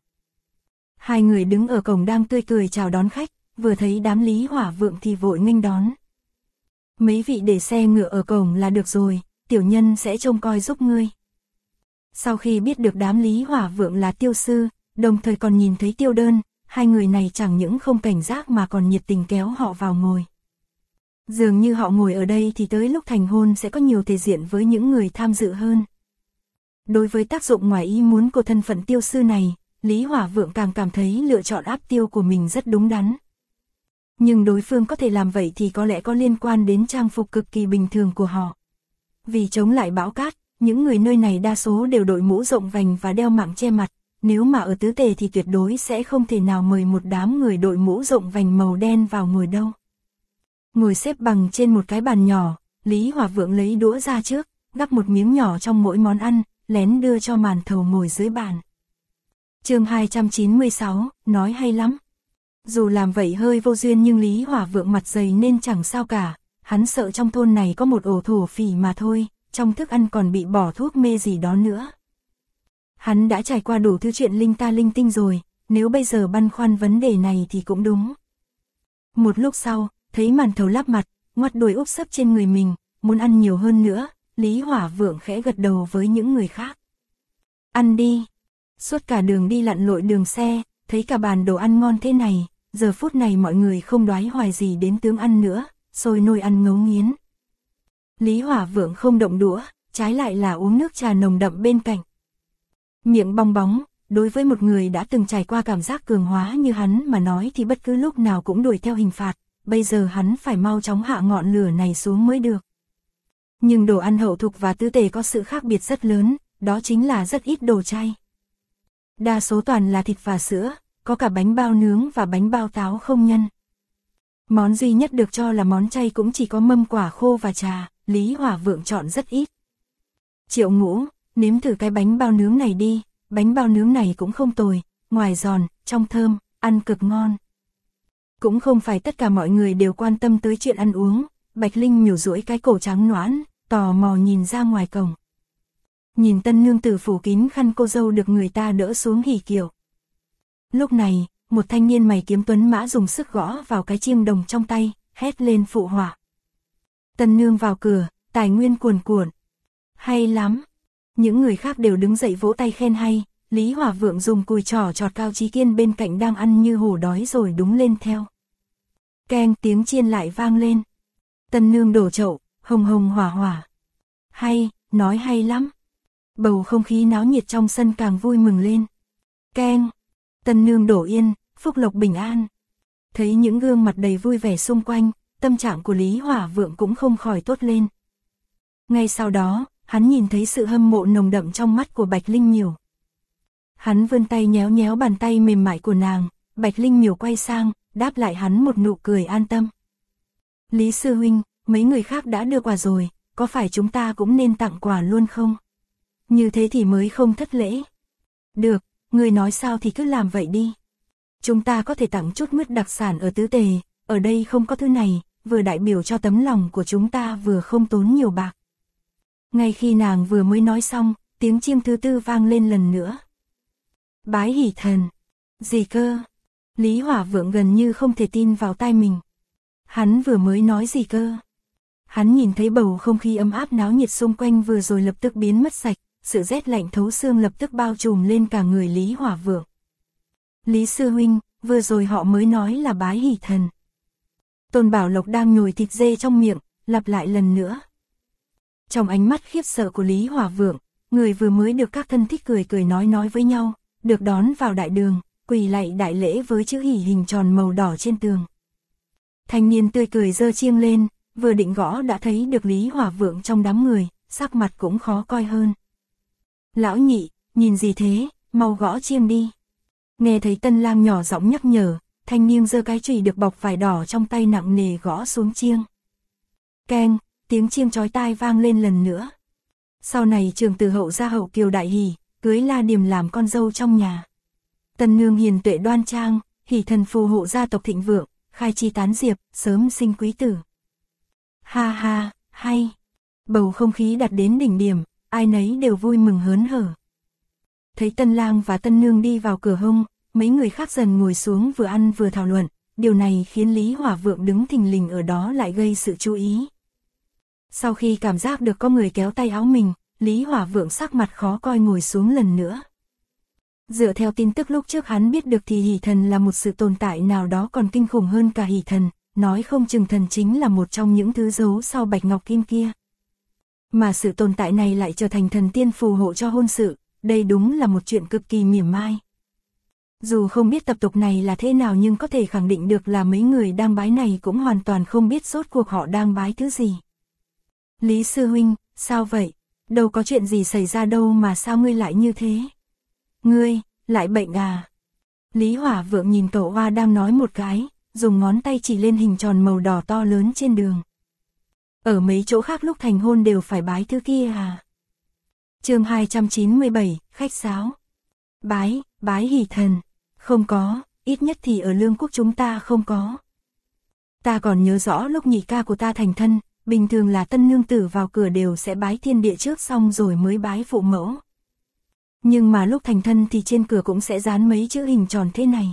Hai người đứng ở cổng đang tươi cười chào đón khách, vừa thấy đám Lý Hỏa Vượng thì vội nghênh đón. Mấy vị để xe ngựa ở cổng là được rồi, tiểu nhân sẽ trông coi giúp ngươi. Sau khi biết được đám Lý Hỏa Vượng là tiêu sư, đồng thời còn nhìn thấy tiêu đơn, hai người này chẳng những không cảnh giác mà còn nhiệt tình kéo họ vào ngồi. Dường như họ ngồi ở đây thì tới lúc thành hôn sẽ có nhiều thể diện với những người tham dự hơn. Đối với tác dụng ngoài ý muốn của thân phận tiêu sư này, Lý Hỏa Vượng càng cảm thấy lựa chọn áp tiêu của mình rất đúng đắn. Nhưng đối phương có thể làm vậy thì có lẽ có liên quan đến trang phục cực kỳ bình thường của họ. Vì chống lại bão cát, những người nơi này đa số đều đội mũ rộng vành và đeo mạng che mặt, nếu mà ở tứ tề thì tuyệt đối sẽ không thể nào mời một đám người đội mũ rộng vành màu đen vào ngồi đâu. Ngồi xếp bằng trên một cái bàn nhỏ, Lý Hỏa Vượng lấy đũa ra trước, gắp một miếng nhỏ trong mỗi món ăn, lén đưa cho Màn Thầu ngồi dưới bàn. Chương 296, nói hay lắm. Dù làm vậy hơi vô duyên nhưng Lý Hỏa Vượng mặt dày nên chẳng sao cả, hắn sợ trong thôn này có một ổ thổ phỉ mà thôi, trong thức ăn còn bị bỏ thuốc mê gì đó nữa. Hắn đã trải qua đủ thứ chuyện linh ta linh tinh rồi, nếu bây giờ băn khoăn vấn đề này thì cũng đúng. Một lúc sau, thấy Màn Thầu lắp mặt, ngoắt đuôi úp sấp trên người mình, muốn ăn nhiều hơn nữa, Lý Hỏa Vượng khẽ gật đầu với những người khác. Ăn đi. Suốt cả đường đi lặn lội đường xe, thấy cả bàn đồ ăn ngon thế này, giờ phút này mọi người không đoái hoài gì đến tướng ăn nữa, sôi nôi ăn ngấu nghiến. Lý Hỏa Vượng không động đũa, trái lại là uống nước trà nồng đậm bên cạnh. Miệng bong bóng, đối với một người đã từng trải qua cảm giác cường hóa như hắn mà nói thì bất cứ lúc nào cũng đuổi theo hình phạt, bây giờ hắn phải mau chóng hạ ngọn lửa này xuống mới được. Nhưng đồ ăn hậu thục và tứ tề có sự khác biệt rất lớn, đó chính là rất ít đồ chay. Đa số toàn là thịt và sữa, có cả bánh bao nướng và bánh bao táo không nhân. Món duy nhất được cho là món chay cũng chỉ có mâm quả khô và trà, Lý Hỏa Vượng chọn rất ít. Triệu Ngũ, nếm thử cái bánh bao nướng này đi, bánh bao nướng này cũng không tồi, ngoài giòn, trong thơm, ăn cực ngon. Cũng không phải tất cả mọi người đều quan tâm tới chuyện ăn uống, Bạch Linh nhổ duỗi cái cổ trắng nõn, tò mò nhìn ra ngoài cổng. Nhìn tân nương tử phủ kín khăn cô dâu được người ta đỡ xuống hỉ kiệu. Lúc này, một thanh niên mày kiếm tuấn mã dùng sức gõ vào cái chiêng đồng trong tay, hét lên phụ họa. Tân nương vào cửa, tài nguyên cuồn cuộn. Hay lắm. Những người khác đều đứng dậy vỗ tay khen hay, Lý Hỏa Vượng dùng cùi trỏ chọt Cao Chí Kiên bên cạnh đang ăn như hổ đói rồi đúng lên theo. Keng, tiếng chiên lại vang lên. Tân nương đổ chậu, hồng hồng hỏa hỏa. Hay, nói hay lắm. Bầu không khí náo nhiệt trong sân càng vui mừng lên. Keng, tân nương đổ yên, phúc lộc bình an. Thấy những gương mặt đầy vui vẻ xung quanh, tâm trạng của Lý Hỏa Vượng cũng không khỏi tốt lên. Ngay sau đó, hắn nhìn thấy sự hâm mộ nồng đậm trong mắt của Bạch Linh Miểu. Hắn vươn tay nhéo nhéo bàn tay mềm mại của nàng, Bạch Linh Miểu quay sang, đáp lại hắn một nụ cười an tâm. Lý sư huynh, mấy người khác đã đưa quà rồi, có phải chúng ta cũng nên tặng quà luôn không? Như thế thì mới không thất lễ. Được, người nói sao thì cứ làm vậy đi. Chúng ta có thể tặng chút mứt đặc sản ở tứ tề, ở đây không có thứ này, vừa đại biểu cho tấm lòng của chúng ta vừa không tốn nhiều bạc. Ngay khi nàng vừa mới nói xong, tiếng chiêng thứ tư vang lên lần nữa. Bái hỷ thần. Gì cơ? Lý Hỏa Vượng gần như không thể tin vào tai mình. Hắn vừa mới nói gì cơ? Hắn nhìn thấy bầu không khí ấm áp náo nhiệt xung quanh vừa rồi lập tức biến mất sạch, sự rét lạnh thấu xương lập tức bao trùm lên cả người Lý Hỏa Vượng. Lý sư huynh, vừa rồi họ mới nói là bái hỷ thần. Tôn Bảo Lộc đang nhồi thịt dê trong miệng, lặp lại lần nữa. Trong ánh mắt khiếp sợ của Lý Hỏa Vượng, người vừa mới được các thân thích cười cười nói với nhau, được đón vào đại đường, quỳ lạy đại lễ với chữ hỷ hình tròn màu đỏ trên tường. Thanh niên tươi cười giơ chiêng lên, vừa định gõ đã thấy được Lý Hỏa Vượng trong đám người, sắc mặt cũng khó coi hơn. Lão nhị, nhìn gì thế, mau gõ chiêng đi. Nghe thấy tân lang nhỏ giọng nhắc nhở, thanh niên giơ cái chùy được bọc vải đỏ trong tay nặng nề gõ xuống chiêng. Keng, tiếng chiêng chói tai vang lên lần nữa. Sau này trường từ hậu gia hậu kiều đại hỷ, cưới La Điềm làm con dâu trong nhà. Tân nương hiền tuệ đoan trang, hỷ thần phù hộ gia tộc thịnh vượng, khai chi tán diệp, sớm sinh quý tử. Ha ha, hay. Bầu không khí đạt đến đỉnh điểm, ai nấy đều vui mừng hớn hở. Thấy tân lang và tân nương đi vào cửa hông, mấy người khác dần ngồi xuống vừa ăn vừa thảo luận, điều này khiến Lý Hỏa Vượng đứng thình lình ở đó lại gây sự chú ý. Sau khi cảm giác được có người kéo tay áo mình, Lý Hỏa Vượng sắc mặt khó coi ngồi xuống lần nữa. Dựa theo tin tức lúc trước hắn biết được thì hỷ thần là một sự tồn tại nào đó còn kinh khủng hơn cả hỷ thần, nói không chừng thần chính là một trong những thứ giấu sau bạch ngọc kim kia. Mà sự tồn tại này lại trở thành thần tiên phù hộ cho hôn sự, đây đúng là một chuyện cực kỳ mỉa mai. Dù không biết tập tục này là thế nào nhưng có thể khẳng định được là mấy người đang bái này cũng hoàn toàn không biết rốt cuộc họ đang bái thứ gì. Lý sư huynh, sao vậy? Đâu có chuyện gì xảy ra đâu mà sao ngươi lại như thế? Ngươi, lại bệnh à? Lý Hỏa Vượng nhìn cậu hoa đang nói một cái, dùng ngón tay chỉ lên hình tròn màu đỏ to lớn trên đường. Ở mấy chỗ khác lúc thành hôn đều phải bái thứ kia à? Chương 297, khách sáo. Bái hỷ thần. Không có, ít nhất thì ở Lương Quốc chúng ta không có. Ta còn nhớ rõ lúc nhị ca của ta thành thân, bình thường là tân nương tử vào cửa đều sẽ bái thiên địa trước xong rồi mới bái phụ mẫu. Nhưng mà lúc thành thân thì trên cửa cũng sẽ dán mấy chữ hình tròn thế này.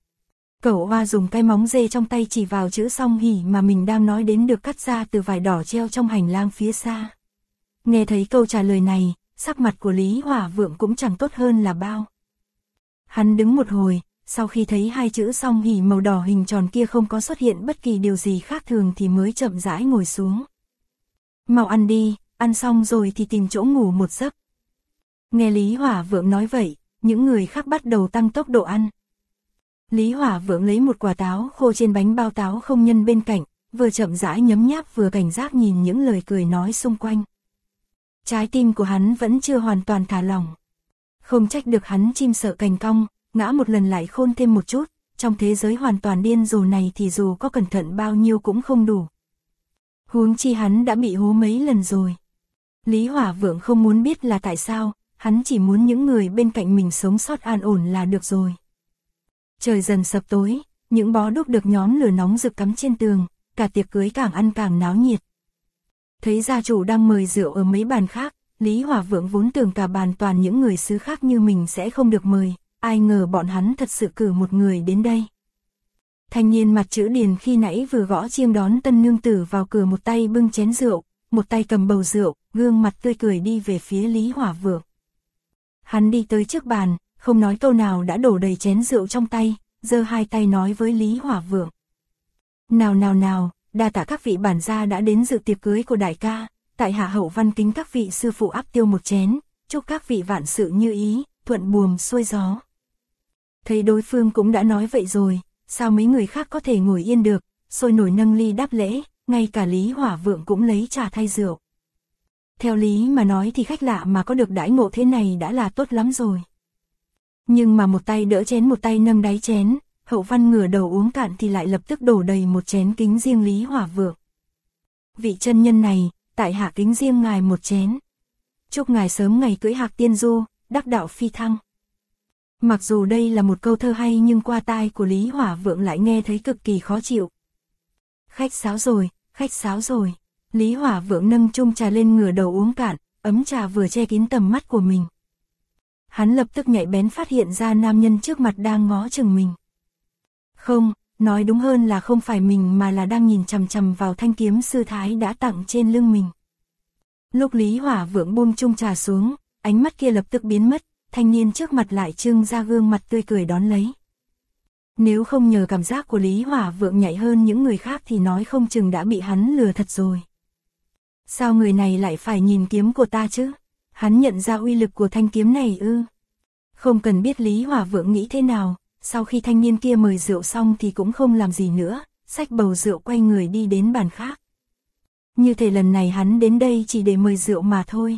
Cậu hoa dùng cái móng dê trong tay chỉ vào chữ song hỷ mà mình đang nói đến được cắt ra từ vải đỏ treo trong hành lang phía xa. Nghe thấy câu trả lời này, sắc mặt của Lý Hỏa Vượng cũng chẳng tốt hơn là bao. Hắn đứng một hồi, sau khi thấy hai chữ song hỷ màu đỏ hình tròn kia không có xuất hiện bất kỳ điều gì khác thường thì mới chậm rãi ngồi xuống. Mau ăn đi, ăn xong rồi thì tìm chỗ ngủ một giấc. Nghe Lý Hỏa Vượng nói vậy, những người khác bắt đầu tăng tốc độ ăn. Lý Hỏa Vượng lấy một quả táo khô trên bánh bao táo không nhân bên cạnh, vừa chậm rãi nhấm nháp vừa cảnh giác nhìn những lời cười nói xung quanh. Trái tim của hắn vẫn chưa hoàn toàn thả lỏng. Không trách được hắn chim sợ cành cong, ngã một lần lại khôn thêm một chút, trong thế giới hoàn toàn điên rồ này thì dù có cẩn thận bao nhiêu cũng không đủ. Huống chi hắn đã bị hố mấy lần rồi. Lý Hỏa Vượng không muốn biết là tại sao, hắn chỉ muốn những người bên cạnh mình sống sót an ổn là được rồi. Trời dần sập tối, những bó đuốc được nhóm lửa nóng rực cắm trên tường, cả tiệc cưới càng ăn càng náo nhiệt. Thấy gia chủ đang mời rượu ở mấy bàn khác, Lý Hỏa Vượng vốn tưởng cả bàn toàn những người xứ khác như mình sẽ không được mời, ai ngờ bọn hắn thật sự cử một người đến đây. Thanh niên mặt chữ Điền khi nãy vừa gõ chiêng đón tân nương tử vào cửa, một tay bưng chén rượu, một tay cầm bầu rượu, gương mặt tươi cười đi về phía Lý Hỏa Vượng. Hắn đi tới trước bàn, không nói câu nào đã đổ đầy chén rượu trong tay, giơ hai tay nói với Lý Hỏa Vượng. Nào nào nào, đa tạ các vị bản gia đã đến dự tiệc cưới của đại ca, tại hạ Hậu Văn kính các vị sư phụ áp tiêu một chén, chúc các vị vạn sự như ý, thuận buồm xuôi gió. Thấy đối phương cũng đã nói vậy rồi, sao mấy người khác có thể ngồi yên được, sôi nổi nâng ly đáp lễ, ngay cả Lý Hỏa Vượng cũng lấy trà thay rượu. Theo lý mà nói thì khách lạ mà có được đãi ngộ thế này đã là tốt lắm rồi. Nhưng mà một tay đỡ chén một tay nâng đáy chén, Hậu Văn ngửa đầu uống cạn thì lại lập tức đổ đầy một chén kính riêng Lý Hỏa Vượng. Vị chân nhân này, tại hạ kính riêng ngài một chén. Chúc ngài sớm ngày cưỡi hạc tiên du, đắc đạo phi thăng. Mặc dù đây là một câu thơ hay nhưng qua tai của Lý Hỏa Vượng lại nghe thấy cực kỳ khó chịu. Khách sáo rồi, khách sáo rồi. Lý Hỏa Vượng nâng chung trà lên ngửa đầu uống cạn, ấm trà vừa che kín tầm mắt của mình. Hắn lập tức nhạy bén phát hiện ra nam nhân trước mặt đang ngó chừng mình. Không, nói đúng hơn là không phải mình mà là đang nhìn chằm chằm vào thanh kiếm sư thái đã tặng trên lưng mình. Lúc Lý Hỏa Vượng buông chung trà xuống, ánh mắt kia lập tức biến mất, thanh niên trước mặt lại trưng ra gương mặt tươi cười đón lấy. Nếu không nhờ cảm giác của Lý Hỏa Vượng nhạy hơn những người khác thì nói không chừng đã bị hắn lừa thật rồi. Sao người này lại phải nhìn kiếm của ta chứ? Hắn nhận ra uy lực của thanh kiếm này ư? Không cần biết Lý Hỏa Vượng nghĩ thế nào, sau khi thanh niên kia mời rượu xong thì cũng không làm gì nữa, xách bầu rượu quay người đi đến bàn khác. Như thể lần này hắn đến đây chỉ để mời rượu mà thôi.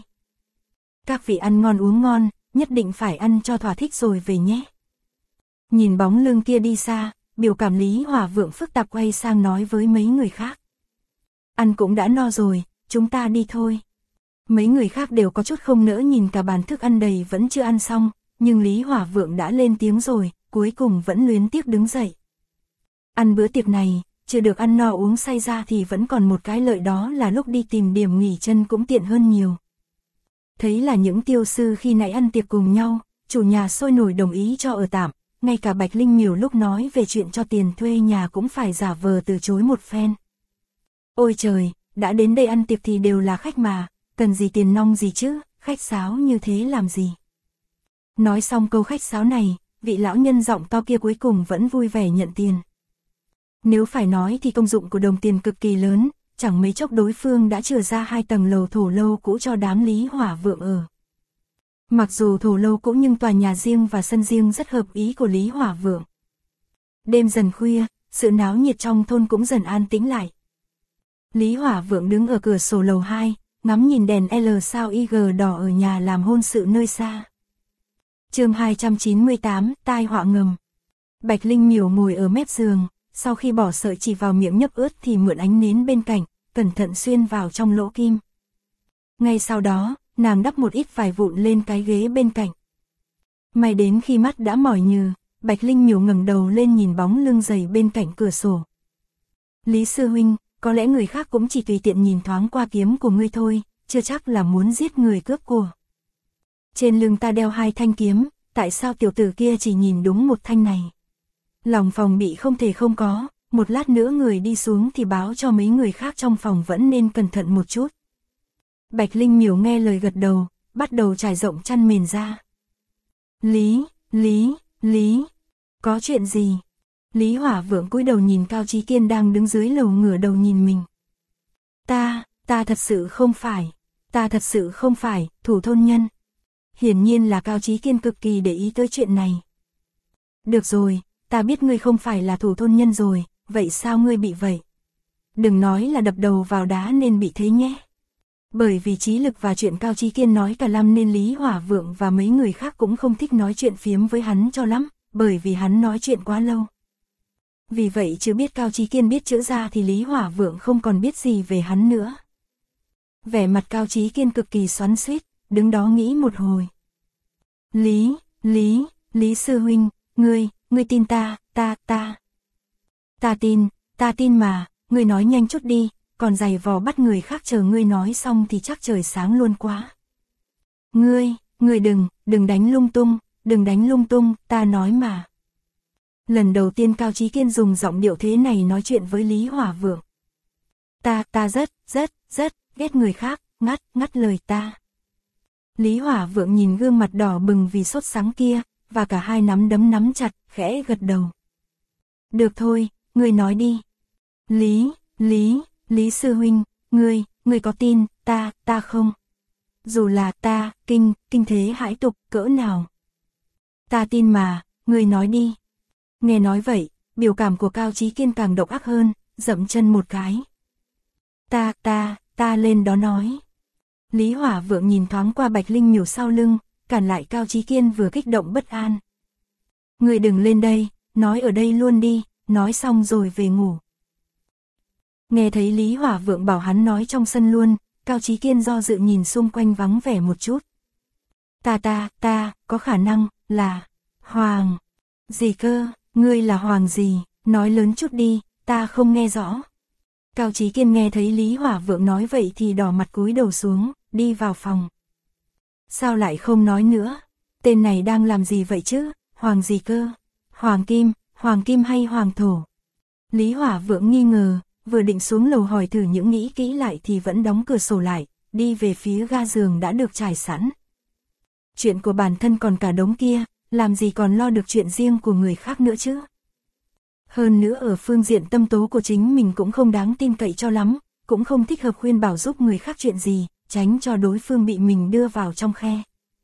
Các vị ăn ngon uống ngon, nhất định phải ăn cho thỏa thích rồi về nhé. Nhìn bóng lưng kia đi xa, biểu cảm Lý Hỏa Vượng phức tạp quay sang nói với mấy người khác. Ăn cũng đã no rồi, chúng ta đi thôi. Mấy người khác đều có chút không nỡ nhìn cả bàn thức ăn đầy vẫn chưa ăn xong, nhưng Lý Hỏa Vượng đã lên tiếng rồi, cuối cùng vẫn luyến tiếc đứng dậy. Ăn bữa tiệc này, chưa được ăn no uống say ra thì vẫn còn một cái lợi, đó là lúc đi tìm điểm nghỉ chân cũng tiện hơn nhiều. Thấy là những tiêu sư khi nãy ăn tiệc cùng nhau, chủ nhà sôi nổi đồng ý cho ở tạm, ngay cả Bạch Linh Miểu lúc nói về chuyện cho tiền thuê nhà cũng phải giả vờ từ chối một phen. Ôi trời, đã đến đây ăn tiệc thì đều là khách mà, cần gì tiền nong gì chứ, khách sáo như thế làm gì. Nói xong câu khách sáo này, vị lão nhân giọng to kia cuối cùng vẫn vui vẻ nhận tiền. Nếu phải nói thì công dụng của đồng tiền cực kỳ lớn, chẳng mấy chốc đối phương đã chừa ra 2 tầng lầu thổ lâu cũ cho đám Lý Hỏa Vượng ở. Mặc dù thổ lâu cũ nhưng tòa nhà riêng và sân riêng rất hợp ý của Lý Hỏa Vượng. Đêm dần khuya, sự náo nhiệt trong thôn cũng dần an tĩnh lại. Lý Hỏa Vượng đứng ở cửa sổ lầu 2, ngắm nhìn đèn L sao IG đỏ ở nhà làm hôn sự nơi xa. Chương 298, tai họa ngầm. Bạch Linh Miểu ngồi ở mép giường, sau khi bỏ sợi chỉ vào miệng nhấp ướt thì mượn ánh nến bên cạnh, cẩn thận xuyên vào trong lỗ kim. Ngay sau đó, nàng đắp một ít vải vụn lên cái ghế bên cạnh. May đến khi mắt đã mỏi nhừ, Bạch Linh Miểu ngẩng đầu lên nhìn bóng lưng dày bên cạnh cửa sổ. Lý sư huynh, có lẽ người khác cũng chỉ tùy tiện nhìn thoáng qua kiếm của ngươi thôi, chưa chắc là muốn giết người cướp của. Trên lưng ta đeo 2 thanh kiếm, tại sao tiểu tử kia chỉ nhìn đúng một thanh này? Lòng phòng bị không thể không có, một lát nữa người đi xuống thì báo cho mấy người khác trong phòng vẫn nên cẩn thận một chút. Bạch Linh Miểu nghe lời gật đầu, bắt đầu trải rộng chăn mền ra. Lý, có chuyện gì? Lý Hỏa Vượng cúi đầu nhìn Cao Chí Kiên đang đứng dưới lầu ngửa đầu nhìn mình. Ta thật sự không phải, Thủ thôn nhân. Hiển nhiên là Cao Chí Kiên cực kỳ để ý tới chuyện này. Được rồi, ta biết ngươi không phải là thủ thôn nhân rồi, vậy sao ngươi bị vậy? Đừng nói là đập đầu vào đá nên bị thế nhé. Bởi vì trí lực và chuyện Cao Chí Kiên nói cả lăm nên Lý Hỏa Vượng và mấy người khác cũng không thích nói chuyện phiếm với hắn cho lắm, bởi vì hắn nói chuyện quá lâu. Vì vậy chứ biết Cao Chí Kiên biết chữa ra thì Lý Hỏa Vượng không còn biết gì về hắn nữa. Vẻ mặt Cao Chí Kiên cực kỳ xoắn xuýt, đứng đó nghĩ một hồi. Lý sư huynh, ngươi tin ta. Ta tin mà, ngươi nói nhanh chút đi, còn giày vò bắt người khác chờ ngươi nói xong thì chắc trời sáng luôn quá. Ngươi đừng đánh lung tung, ta nói mà. Lần đầu tiên Cao Chí Kiên dùng giọng điệu thế này nói chuyện với Lý Hỏa Vượng. Ta rất ghét người khác, ngắt lời ta. Lý Hỏa Vượng nhìn gương mặt đỏ bừng vì sốt sắng kia, và cả hai nắm đấm nắm chặt, khẽ gật đầu. Được thôi, ngươi nói đi. Lý sư huynh, ngươi có tin, ta không? Dù là ta, kinh thế hãi tục, cỡ nào? Ta tin mà, ngươi nói đi. Nghe nói vậy, biểu cảm của Cao Chí Kiên càng độc ác hơn, dậm chân một cái. Ta lên đó nói. Lý Hỏa Vượng nhìn thoáng qua Bạch Linh Miểu sau lưng, cản lại Cao Chí Kiên vừa kích động bất an. Ngươi đừng lên đây, nói ở đây luôn đi, nói xong rồi về ngủ. Nghe thấy Lý Hỏa Vượng bảo hắn nói trong sân luôn, Cao Chí Kiên do dự nhìn xung quanh vắng vẻ một chút. Ta, có khả năng, là, Hoàng. Gì cơ, ngươi là Hoàng gì, nói lớn chút đi, ta không nghe rõ. Cao Chí Kiên nghe thấy Lý Hỏa Vượng nói vậy thì đỏ mặt cúi đầu xuống, đi vào phòng. Sao lại không nói nữa, tên này đang làm gì vậy chứ, Hoàng gì cơ, Hoàng Kim hay Hoàng Thổ? Lý Hỏa Vượng nghi ngờ, vừa định xuống lầu hỏi thử những nghĩ kỹ lại thì vẫn đóng cửa sổ lại, đi về phía ga giường đã được trải sẵn. Chuyện của bản thân còn cả đống kia, làm gì còn lo được chuyện riêng của người khác nữa chứ? Hơn nữa ở phương diện tâm tố của chính mình cũng không đáng tin cậy cho lắm, cũng không thích hợp khuyên bảo giúp người khác chuyện gì, tránh cho đối phương bị mình đưa vào trong khe.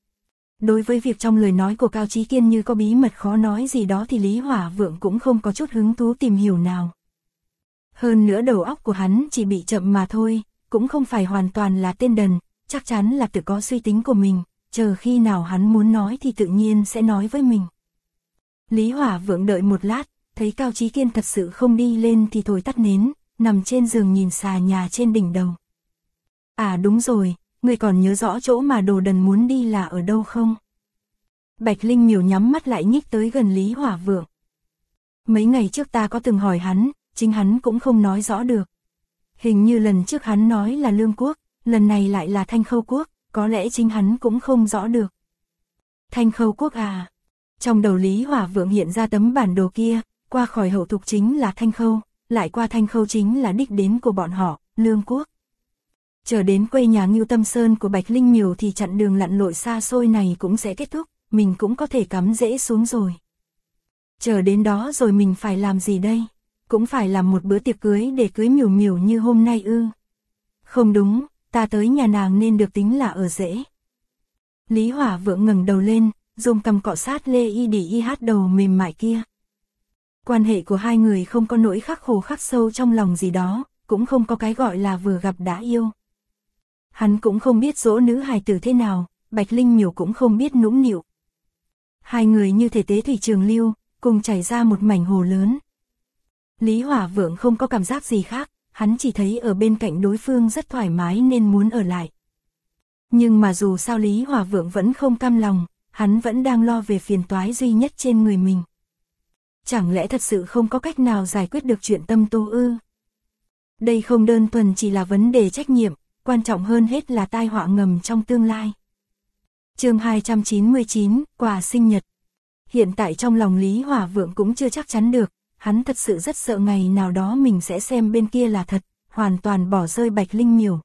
Đối với việc trong lời nói của Cao Chí Kiên như có bí mật khó nói gì đó thì Lý Hỏa Vượng cũng không có chút hứng thú tìm hiểu nào. Hơn nữa đầu óc của hắn chỉ bị chậm mà thôi, cũng không phải hoàn toàn là tên đần, chắc chắn là tự có suy tính của mình, chờ khi nào hắn muốn nói thì tự nhiên sẽ nói với mình. Lý Hỏa Vượng đợi một lát, thấy Cao Chí Kiên thật sự không đi lên thì thổi tắt nến, nằm trên giường nhìn xà nhà trên đỉnh đầu. À đúng rồi, ngươi còn nhớ rõ chỗ mà đồ đần muốn đi là ở đâu không? Bạch Linh Miểu nhắm mắt lại nhích tới gần Lý Hỏa Vượng. Mấy ngày trước ta có từng hỏi hắn, chính hắn cũng không nói rõ được. Hình như lần trước hắn nói là Lương Quốc, lần này lại là Thanh Khâu Quốc, có lẽ chính hắn cũng không rõ được. Thanh Khâu Quốc à? Trong đầu Lý Hỏa Vượng hiện ra tấm bản đồ kia, qua khỏi Hậu Thục chính là Thanh Khâu, lại qua Thanh Khâu chính là đích đến của bọn họ, Lương Quốc. Chờ đến quê nhà Ngưu Tâm Sơn của Bạch Linh Miểu thì chặng đường lặn lội xa xôi này cũng sẽ kết thúc, mình cũng có thể cắm rễ xuống rồi. Chờ đến đó rồi mình phải làm gì đây? Cũng phải làm một bữa tiệc cưới để cưới Miểu Miểu như hôm nay ư? Không đúng, ta tới nhà nàng nên được tính là ở rễ. Lý Hỏa Vượng ngẩng đầu lên, dùng cằm cọ sát Lê Y Đỉ Y hát đầu mềm mại kia. Quan hệ của hai người không có nỗi khắc khổ khắc sâu trong lòng gì đó, cũng không có cái gọi là vừa gặp đã yêu. Hắn cũng không biết dỗ nữ hài tử thế nào, Bạch Linh Miểu cũng không biết nũng nịu. Hai người như thể tế thủy trường lưu, cùng chảy ra một mảnh hồ lớn. Lý Hỏa Vượng không có cảm giác gì khác, hắn chỉ thấy ở bên cạnh đối phương rất thoải mái nên muốn ở lại. Nhưng mà dù sao Lý Hỏa Vượng vẫn không cam lòng, hắn vẫn đang lo về phiền toái duy nhất trên người mình. Chẳng lẽ thật sự không có cách nào giải quyết được chuyện tâm tố ư? Đây không đơn thuần chỉ là vấn đề trách nhiệm, quan trọng hơn hết là tai họa ngầm trong tương lai. Chương 299, quà sinh nhật. Hiện tại trong lòng Lý Hỏa Vượng cũng chưa chắc chắn được, hắn thật sự rất sợ ngày nào đó mình sẽ xem bên kia là thật, hoàn toàn bỏ rơi Bạch Linh Miểu.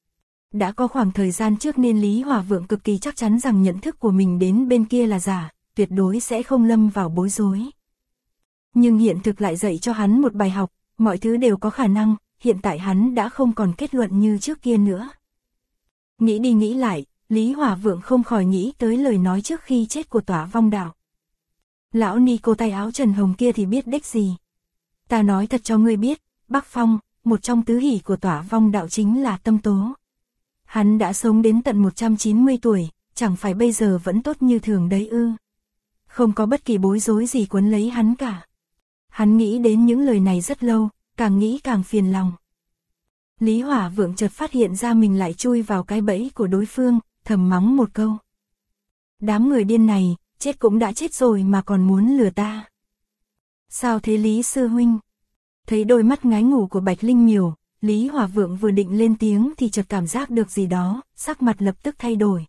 Đã có khoảng thời gian trước nên Lý Hỏa Vượng cực kỳ chắc chắn rằng nhận thức của mình đến bên kia là giả, tuyệt đối sẽ không lâm vào bối rối. Nhưng hiện thực lại dạy cho hắn một bài học, mọi thứ đều có khả năng, hiện tại hắn đã không còn kết luận như trước kia nữa. Nghĩ đi nghĩ lại, Lý Hỏa Vượng không khỏi nghĩ tới lời nói trước khi chết của Tỏa Vong Đạo. Lão ni cô tay áo trần hồng kia thì biết đếch gì. Ta nói thật cho ngươi biết, Bắc Phong, một trong tứ hỷ của Tỏa Vong Đạo chính là Tâm Tố. Hắn đã sống đến tận 190 tuổi, chẳng phải bây giờ vẫn tốt như thường đấy ư. Không có bất kỳ bối rối gì quấn lấy hắn cả. Hắn nghĩ đến những lời này rất lâu, càng nghĩ càng phiền lòng. Lý Hỏa Vượng chợt phát hiện ra mình lại chui vào cái bẫy của đối phương, thầm mắng một câu. Đám người điên này, chết cũng đã chết rồi mà còn muốn lừa ta. Sao thế Lý sư huynh? Thấy đôi mắt ngái ngủ của Bạch Linh Miểu, Lý Hỏa Vượng vừa định lên tiếng thì chợt cảm giác được gì đó, sắc mặt lập tức thay đổi.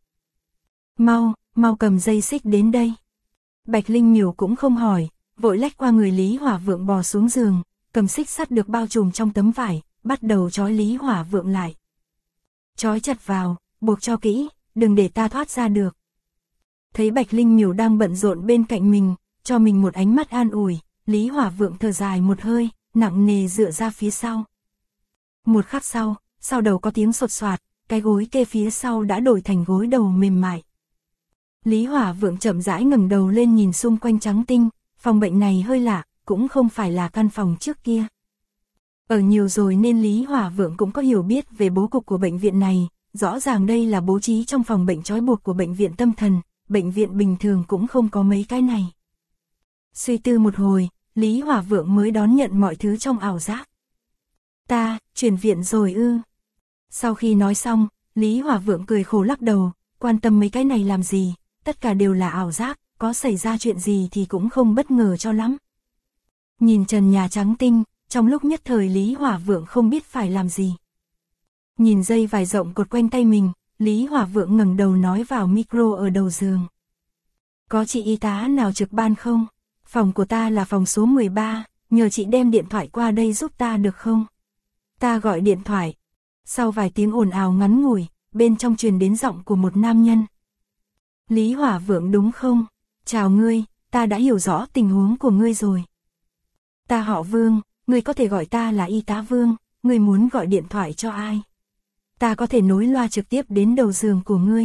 Mau cầm dây xích đến đây. Bạch Linh Miểu cũng không hỏi, vội lách qua người Lý Hỏa Vượng bò xuống giường, cầm xích sắt được bao trùm trong tấm vải, bắt đầu trói Lý Hỏa Vượng lại. Trói chặt vào, buộc cho kỹ, đừng để ta thoát ra được. Thấy Bạch Linh Miểu đang bận rộn bên cạnh mình, cho mình một ánh mắt an ủi, Lý Hỏa Vượng thở dài một hơi, nặng nề dựa ra phía sau. Một khắc sau đầu có tiếng sột soạt, cái gối kê phía sau đã đổi thành gối đầu mềm mại. Lý Hỏa Vượng chậm rãi ngẩng đầu lên nhìn xung quanh trắng tinh, phòng bệnh này hơi lạ, cũng không phải là căn phòng trước kia. Ở nhiều rồi nên Lý Hỏa Vượng cũng có hiểu biết về bố cục của bệnh viện này, rõ ràng đây là bố trí trong phòng bệnh trói buộc của bệnh viện tâm thần, bệnh viện bình thường cũng không có mấy cái này. Suy tư một hồi, Lý Hỏa Vượng mới đón nhận mọi thứ trong ảo giác. Ta, chuyển viện rồi ư? Sau khi nói xong, Lý Hỏa Vượng cười khổ lắc đầu, quan tâm mấy cái này làm gì, tất cả đều là ảo giác, có xảy ra chuyện gì thì cũng không bất ngờ cho lắm. Nhìn trần nhà trắng tinh, trong lúc nhất thời Lý Hỏa Vượng không biết phải làm gì. Nhìn dây vải rộng cột quanh tay mình, Lý Hỏa Vượng ngẩng đầu nói vào micro ở đầu giường. Có chị y tá nào trực ban không? Phòng của ta là phòng số 13, nhờ chị đem điện thoại qua đây giúp ta được không? Ta gọi điện thoại. Sau vài tiếng ồn ào ngắn ngủi, bên trong truyền đến giọng của một nam nhân. Lý Hỏa Vượng đúng không? Chào ngươi, ta đã hiểu rõ tình huống của ngươi rồi. Ta họ Vương, ngươi có thể gọi ta là y tá Vương, ngươi muốn gọi điện thoại cho ai? Ta có thể nối loa trực tiếp đến đầu giường của ngươi.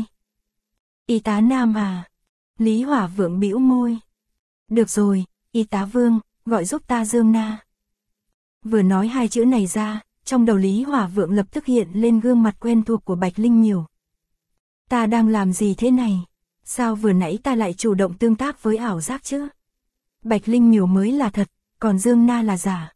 Y tá Nam à? Lý Hỏa Vượng bĩu môi. Được rồi, y tá Vương, gọi giúp ta Dương Na. Vừa nói hai chữ này ra, trong đầu Lý Hỏa Vượng lập tức hiện lên gương mặt quen thuộc của Bạch Linh Miểu. Ta đang làm gì thế này? Sao vừa nãy ta lại chủ động tương tác với ảo giác chứ? Bạch Linh Miểu mới là thật, còn Dương Na là giả.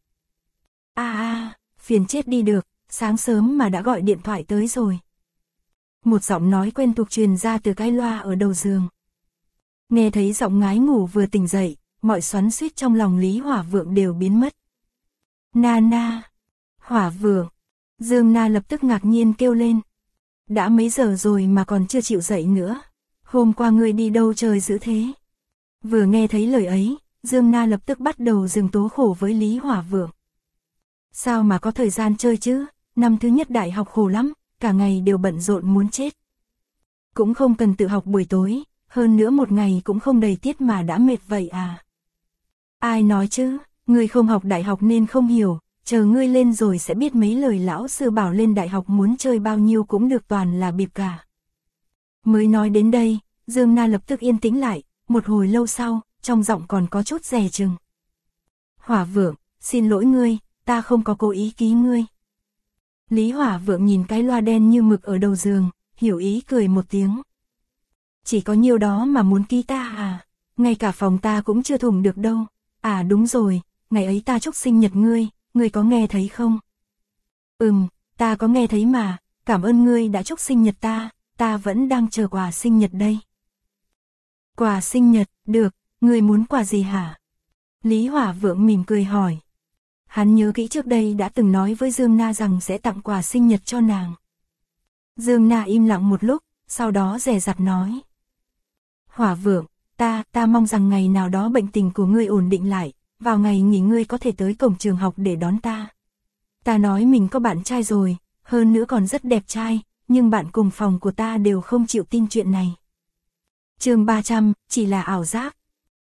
Phiền chết đi được, sáng sớm mà đã gọi điện thoại tới rồi. Một giọng nói quen thuộc truyền ra từ cái loa ở đầu giường. Nghe thấy giọng ngái ngủ vừa tỉnh dậy, mọi xoắn xuýt trong lòng Lý Hỏa Vượng đều biến mất. Na, Hỏa Vượng. Dương Na lập tức ngạc nhiên kêu lên. Đã mấy giờ rồi mà còn chưa chịu dậy nữa. Hôm qua ngươi đi đâu chơi dữ thế? Vừa nghe thấy lời ấy, Dương Na lập tức bắt đầu dừng tố khổ với Lý Hỏa Vượng. Sao mà có thời gian chơi chứ, năm thứ nhất đại học khổ lắm, cả ngày đều bận rộn muốn chết. Cũng không cần tự học buổi tối, hơn nữa một ngày cũng không đầy tiết mà đã mệt vậy à. Ai nói chứ, ngươi không học đại học nên không hiểu, chờ ngươi lên rồi sẽ biết mấy lời lão sư bảo lên đại học muốn chơi bao nhiêu cũng được toàn là bịp cả. Mới nói đến đây, Dương Na lập tức yên tĩnh lại, một hồi lâu sau, trong giọng còn có chút dè chừng. Hỏa Vượng, xin lỗi ngươi, ta không có cố ý ký ngươi. Lý Hỏa Vượng nhìn cái loa đen như mực ở đầu giường, hiểu ý cười một tiếng. Chỉ có nhiêu đó mà muốn ký ta à, ngay cả phòng ta cũng chưa thủng được đâu. À đúng rồi, ngày ấy ta chúc sinh nhật ngươi có nghe thấy không? Ta có nghe thấy mà, cảm ơn ngươi đã chúc sinh nhật ta vẫn đang chờ quà sinh nhật đây. Quà sinh nhật, được, ngươi muốn quà gì hả? Lý Hỏa Vượng mỉm cười hỏi. Hắn nhớ kỹ trước đây đã từng nói với Dương Na rằng sẽ tặng quà sinh nhật cho nàng. Dương Na im lặng một lúc, sau đó dè dặt nói. Hỏa Vượng, ta mong rằng ngày nào đó bệnh tình của ngươi ổn định lại, vào ngày nghỉ ngươi có thể tới cổng trường học để đón ta. Ta nói mình có bạn trai rồi, hơn nữa còn rất đẹp trai, nhưng bạn cùng phòng của ta đều không chịu tin chuyện này. Chương 300, chỉ là ảo giác.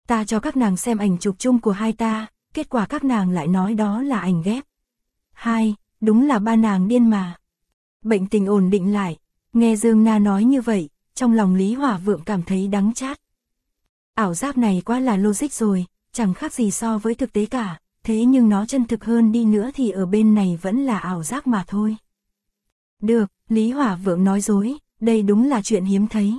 Ta cho các nàng xem ảnh chụp chung của hai ta, kết quả các nàng lại nói đó là ảnh ghép. Hai, đúng là ba nàng điên mà. Bệnh tình ổn định lại, nghe Dương Na nói như vậy, trong lòng Lý Hỏa Vượng cảm thấy đắng chát. Ảo giác này quá là logic rồi, chẳng khác gì so với thực tế cả, thế nhưng nó chân thực hơn đi nữa thì ở bên này vẫn là ảo giác mà thôi. Được, Lý Hỏa Vượng nói dối, đây đúng là chuyện hiếm thấy.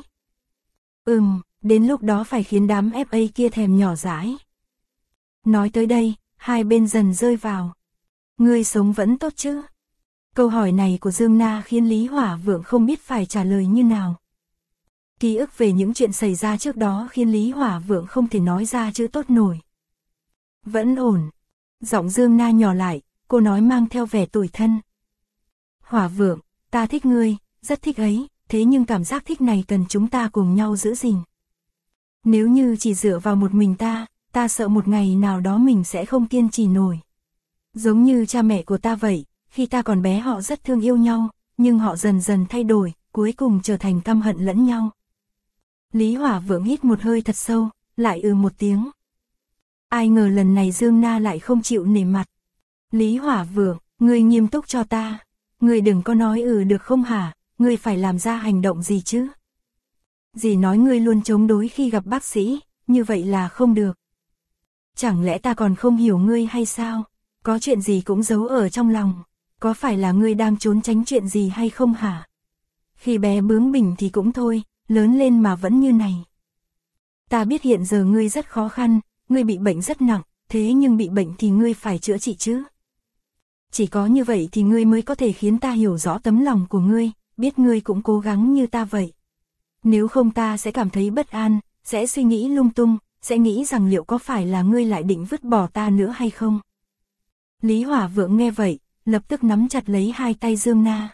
Đến lúc đó phải khiến đám FA kia thèm nhỏ dãi. Nói tới đây, hai bên dần rơi vào. Ngươi sống vẫn tốt chứ? Câu hỏi này của Dương Na khiến Lý Hỏa Vượng không biết phải trả lời như nào. Ký ức về những chuyện xảy ra trước đó khiến Lý Hỏa Vượng không thể nói ra chữ tốt nổi. Vẫn ổn. Giọng Dương Na nhỏ lại, cô nói mang theo vẻ tủi thân. Hỏa Vượng, ta thích ngươi, rất thích ấy, thế nhưng cảm giác thích này cần chúng ta cùng nhau giữ gìn. Nếu như chỉ dựa vào một mình ta sợ một ngày nào đó mình sẽ không kiên trì nổi. Giống như cha mẹ của ta vậy, khi ta còn bé họ rất thương yêu nhau, nhưng họ dần dần thay đổi, cuối cùng trở thành căm hận lẫn nhau. Lý Hỏa Vượng hít một hơi thật sâu, lại một tiếng. Ai ngờ lần này Dương Na lại không chịu nể mặt. Lý Hỏa Vượng, ngươi nghiêm túc cho ta. Ngươi đừng có nói được không hả, ngươi phải làm ra hành động gì chứ. Dì nói ngươi luôn chống đối khi gặp bác sĩ, như vậy là không được. Chẳng lẽ ta còn không hiểu ngươi hay sao? Có chuyện gì cũng giấu ở trong lòng. Có phải là ngươi đang trốn tránh chuyện gì hay không hả? Khi bé bướng bỉnh thì cũng thôi, lớn lên mà vẫn như này. Ta biết hiện giờ ngươi rất khó khăn, ngươi bị bệnh rất nặng, thế nhưng bị bệnh thì ngươi phải chữa trị chứ. Chỉ có như vậy thì ngươi mới có thể khiến ta hiểu rõ tấm lòng của ngươi, biết ngươi cũng cố gắng như ta vậy. Nếu không ta sẽ cảm thấy bất an, sẽ suy nghĩ lung tung, sẽ nghĩ rằng liệu có phải là ngươi lại định vứt bỏ ta nữa hay không. Lý Hỏa Vượng nghe vậy, lập tức nắm chặt lấy hai tay Dương Na.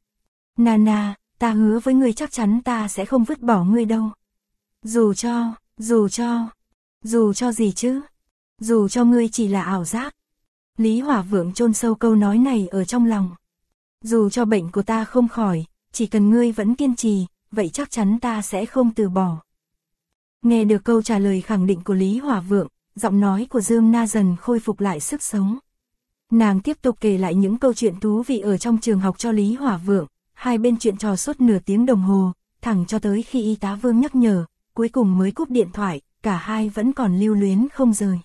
Na, ta hứa với ngươi chắc chắn ta sẽ không vứt bỏ ngươi đâu. Dù cho gì chứ? Dù cho ngươi chỉ là ảo giác. Lý Hỏa Vượng chôn sâu câu nói này ở trong lòng. Dù cho bệnh của ta không khỏi, chỉ cần ngươi vẫn kiên trì, vậy chắc chắn ta sẽ không từ bỏ. Nghe được câu trả lời khẳng định của Lý Hỏa Vượng, giọng nói của Dương Na dần khôi phục lại sức sống. Nàng tiếp tục kể lại những câu chuyện thú vị ở trong trường học cho Lý Hỏa Vượng, hai bên chuyện trò suốt nửa tiếng đồng hồ, thẳng cho tới khi y tá Vương nhắc nhở, cuối cùng mới cúp điện thoại, cả hai vẫn còn lưu luyến không rời.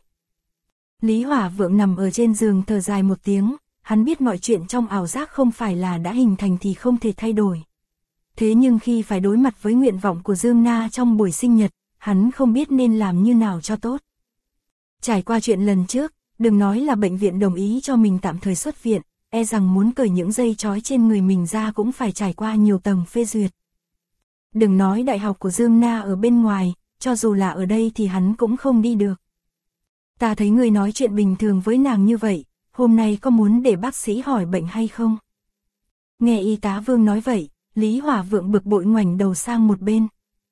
Lý Hỏa Vượng nằm ở trên giường thở dài một tiếng, hắn biết mọi chuyện trong ảo giác không phải là đã hình thành thì không thể thay đổi. Thế nhưng khi phải đối mặt với nguyện vọng của Dương Na trong buổi sinh nhật, hắn không biết nên làm như nào cho tốt. Trải qua chuyện lần trước, đừng nói là bệnh viện đồng ý cho mình tạm thời xuất viện, e rằng muốn cởi những dây trói trên người mình ra cũng phải trải qua nhiều tầng phê duyệt. Đừng nói đại học của Dương Na ở bên ngoài, cho dù là ở đây thì hắn cũng không đi được. Ta thấy người nói chuyện bình thường với nàng như vậy, hôm nay có muốn để bác sĩ hỏi bệnh hay không? Nghe y tá Vương nói vậy, Lý Hỏa Vượng bực bội ngoảnh đầu sang một bên.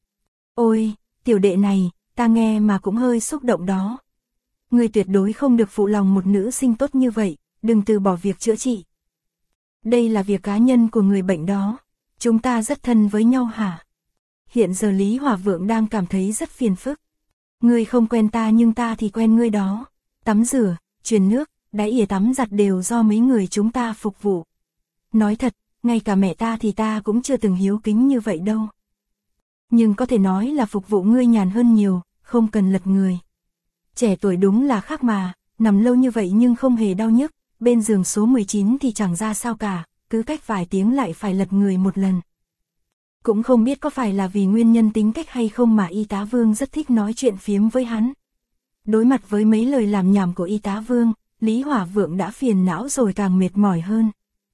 Ôi, tiểu đệ này, ta nghe mà cũng hơi xúc động đó. Ngươi tuyệt đối không được phụ lòng một nữ sinh tốt như vậy, đừng từ bỏ việc chữa trị. Đây là việc cá nhân của người bệnh đó, chúng ta rất thân với nhau hả? Hiện giờ Lý Hỏa Vượng đang cảm thấy rất phiền phức. Ngươi không quen ta nhưng ta thì quen ngươi đó. Tắm rửa, truyền nước, đáy ỉa tắm giặt đều do mấy người chúng ta phục vụ. Nói thật, ngay cả mẹ ta thì ta cũng chưa từng hiếu kính như vậy đâu. Nhưng có thể nói là phục vụ ngươi nhàn hơn nhiều, không cần lật người. Trẻ tuổi đúng là khác mà, nằm lâu như vậy nhưng không hề đau nhức, bên giường số 19 thì chẳng ra sao cả, cứ cách vài tiếng lại phải lật người một lần. Cũng không biết có phải là vì nguyên nhân tính cách hay không mà y tá Vương rất thích nói chuyện phiếm với hắn. Đối mặt với mấy lời làm nhảm của y tá Vương, Lý Hỏa Vượng đã phiền não rồi càng mệt mỏi hơn.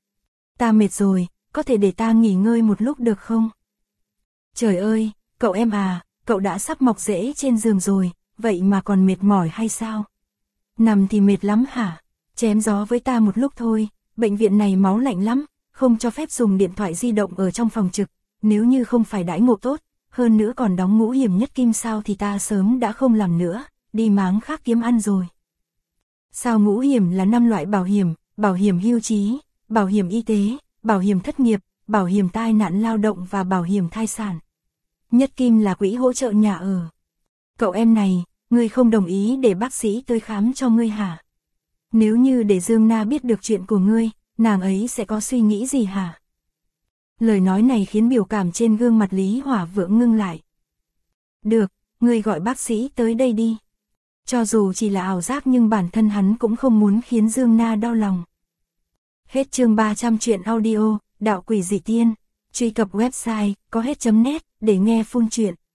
Ta mệt rồi, có thể để ta nghỉ ngơi một lúc được không? Trời ơi, cậu em à, cậu đã sắp mọc rễ trên giường rồi, vậy mà còn mệt mỏi hay sao? Nằm thì mệt lắm hả? Chém gió với ta một lúc thôi, bệnh viện này máu lạnh lắm, không cho phép dùng điện thoại di động ở trong phòng trực, nếu như không phải đãi ngộ tốt, hơn nữa còn đóng ngũ hiểm nhất kim sao thì ta sớm đã không làm nữa, đi máng khác kiếm ăn rồi. Sao ngũ hiểm là 5 loại bảo hiểm hưu trí, bảo hiểm y tế, bảo hiểm thất nghiệp, bảo hiểm tai nạn lao động và bảo hiểm thai sản. Nhất kim là quỹ hỗ trợ nhà ở. Cậu em này, ngươi không đồng ý để bác sĩ tới khám cho ngươi hả? Nếu như để Dương Na biết được chuyện của ngươi, nàng ấy sẽ có suy nghĩ gì hả? Lời nói này khiến biểu cảm trên gương mặt Lý Hỏa Vượng ngưng lại. Được, ngươi gọi bác sĩ tới đây đi. Cho dù chỉ là ảo giác nhưng bản thân hắn cũng không muốn khiến Dương Na đau lòng. Hết chương 300 truyện audio, Đạo Quỷ Dị Tiên. Truy cập website có hết.net để nghe full truyện.